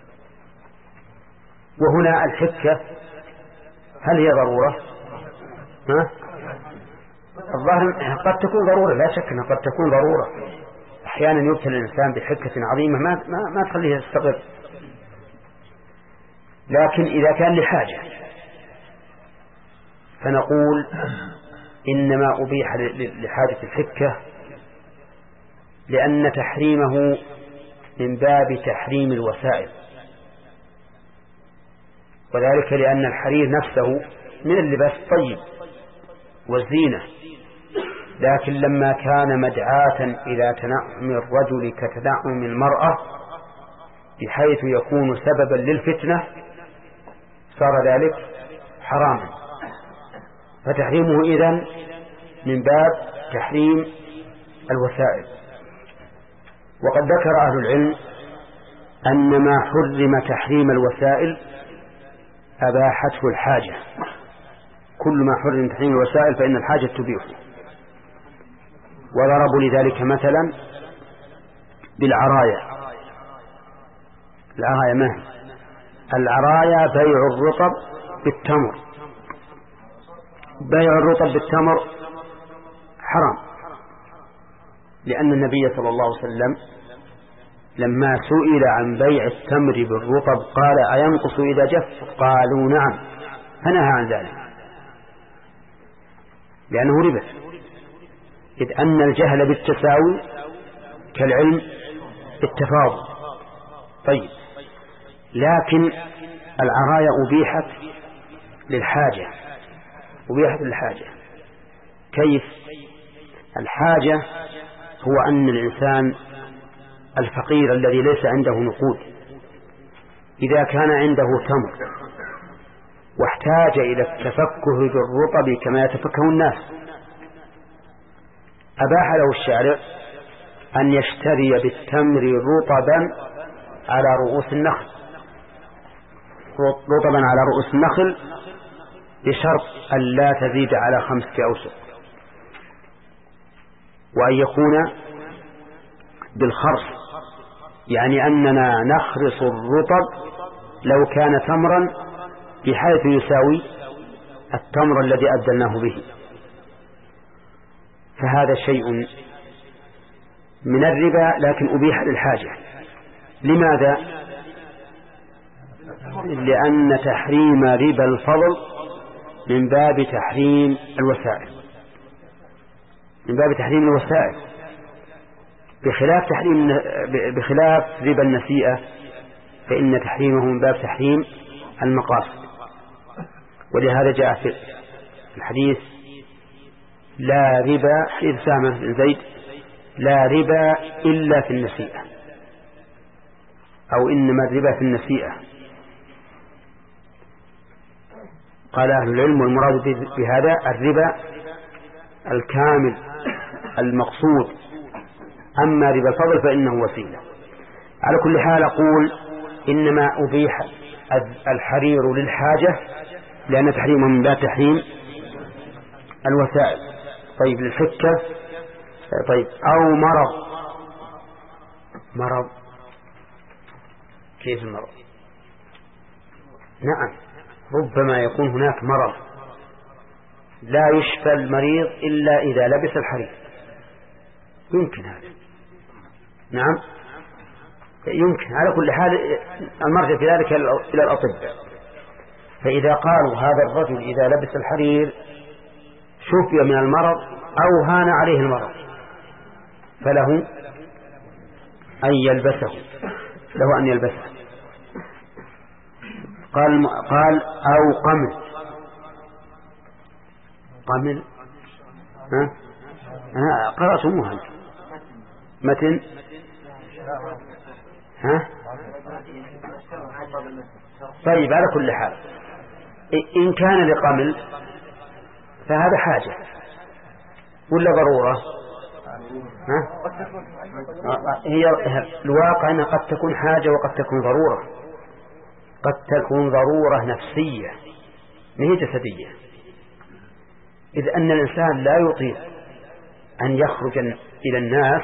وهنا الحكة هل هي ضرورة؟ ها؟ الظاهر قد تكون ضرورة، لا شك أنها قد تكون ضرورة. أحيانا يبتلى الإنسان بحكة عظيمة ما, ما, ما تخليه يستقر، لكن إذا كان لحاجة فنقول إنما أبيح لحاجة الحكة لأن تحريمه من باب تحريم الوسائل، وذلك لأن الحرير نفسه من اللباس الطيب والزينة، لكن لما كان مدعاة إلى تنعم الرجل كتنعم المرأة بحيث يكون سببا للفتنة صار ذلك حراما، فتحريمه إذن من باب تحريم الوسائل. وقد ذكر أهل العلم أن ما حرم تحريم الوسائل أباحته الحاجة. كل ما حرم تحريم الوسائل فإن الحاجة تبيحه. وضربوا لذلك مثلا بالعرايا. العرايا ما هي؟ العرايا بيع الرطب بالتمر. بيع الرطب بالتمر حرام، لأن النبي صلى الله عليه وسلم لما سئل عن بيع التمر بالرطب قال أينقص إذا جف؟ قالوا نعم، فنهى عن ذلك لأنه ربا، إذ أن الجهل بالتساوي كالعلم بالتفاضل. طيب، لكن العرايا أبيحت للحاجة. أبيحت للحاجة كيف؟ الحاجة هو أن الإنسان الفقير الذي ليس عنده نقود إذا كان عنده تمر واحتاج إلى التفكه بالرطب كما يتفكه الناس، أباح له الشارع أن يشتري بالتمر رطبا على رؤوس النخل، رطبا على رؤوس النخل بشرط أن لا تزيد على خمسة أوسق، وأن يكون بالخرص، يعني أننا نخرص الرطب لو كان تمرا بحيث يساوي التمر الذي أبدلناه به. فهذا شيء من الربا لكن أبيح للحاجة. لماذا؟ لأن تحريم ربا الفضل من باب تحريم الوسائل، من باب تحريم الوسائل، بخلاف تحريم بخلاف ربا النسيئة فإن تحريمه من باب تحريم المقاصد. ولهذا جاء في الحديث لا ربا، حديث سامة بن زيد، لا ربا إلا في النسيئة، أو إنما الربا في النسيئة. قال أهل العلم والمراد بهذا الربا الكامل المقصود، أما ربا الفضل فإنه وسيلة. على كل حال أقول إنما أبيح الحرير للحاجة لأن تحريمه من باب تحريم الوسائل. طيب، للحكة. طيب، أو مرض. مرض كيف المرض؟ نعم، ربما يكون هناك مرض لا يشفى المريض إلا إذا لبس الحرير، يمكن هذا. نعم يمكن. على كل حال المرجع في ذلك إلى الأطباء، فإذا قالوا هذا الرجل إذا لبس الحرير شفي من المرض أو هان عليه المرض فله أن يلبسه، له أن يلبسه. قال قال أو قمل. قمل ها ها قرأت أمها متن ها. طيب، على كل حال إن كان لقمل فهذا حاجة ولا ضرورة؟ ها؟ هي الواقع أنها قد تكون حاجة وقد تكون ضرورة. قد تكون ضرورة نفسية ما هي جسدية، إذ أن الإنسان لا يطيق أن يخرج إلى الناس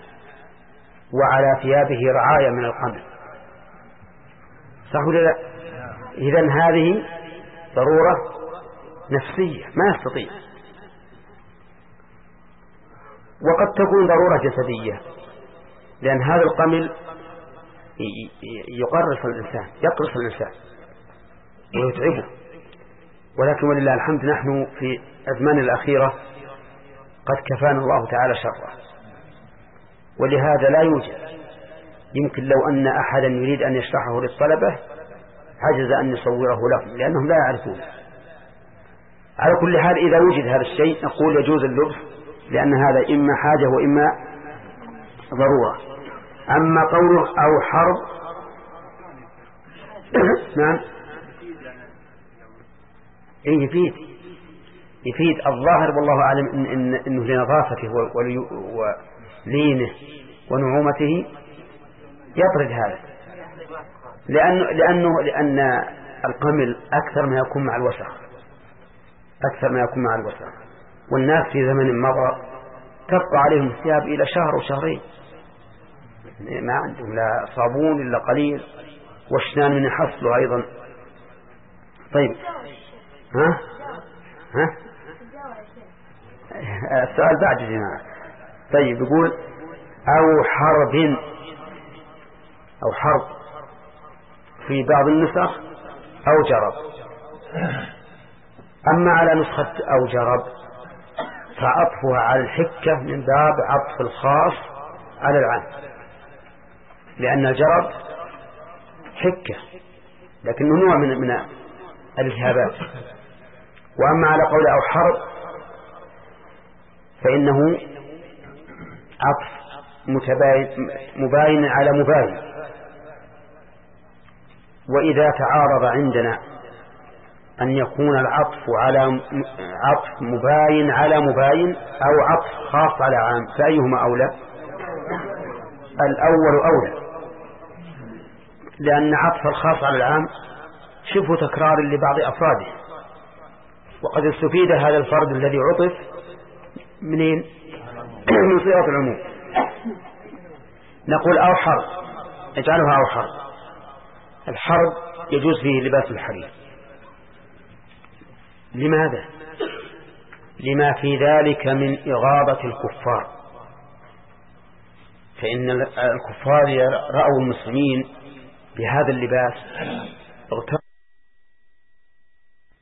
وعلى ثيابه رعاية من القمل، صح ولا لا؟ إذن هذه ضرورة نفسية ما يستطيع. وقد تكون ضرورة جسدية، لأن هذا القمل يقرص الإنسان، يقرص الإنسان ويتعبه. ولكن ولله الحمد نحن في الأزمان الأخيرة قد كفانا الله تعالى شره، ولهذا لا يوجد. يمكن لو أن أحدا يريد أن يشرحه للطلبة عجز أن يصوره لهم لأنهم لا يعرفون. على كل حال إذا وجد هذا الشيء نقول يجوز اللبس، لأن هذا إما حاجة وإما ضرورة. أما قوله أو حرب نعم إيه يفيد يفيد الظاهر والله أعلم إن إن إنه لنظافته ولينه ونعومته يطرد هذا، لأنه, لأنه لأن القمل أكثر ما يكون مع الوسخ، أكثر ما يكون مع الوسخ. والناس في زمن مضى تبقى عليهم الثياب إلى شهر وشهرين، ما عندهم لا صابون إلا قليل، واشنان من يحصلوا أيضا. طيب ها ها السؤال بعد يا جماعة. طيب يقول أو حرب، أو حرب في بعض النسخ أو جرب. أما على نسخة أو جرب فعطفها على الحكة من باب عطف الخاص على العام، لأن الجرب حكة لكنه نوع من من الالتهابات. وأما على قول أو حرب فإنه عطف متباين مباين على مباين. وإذا تعارض عندنا أن يكون العطف على عطف مباين على مباين أو عطف خاص على عام، فأيهما أولى؟ الأول أولى، لأن عطف الخاص على العام شبه تكرار لبعض أفراده، وقد استفيد هذا الفرد الذي عطف منين؟ من صيغة العموم. نقول أو حرب، اجعلها أو حرب. الحرب يجوز فيه لباس الحرير. لماذا؟ لما في ذلك من إغاظة الكفار، فإن الكفار رأوا المسلمين بهذا اللباس اغتروا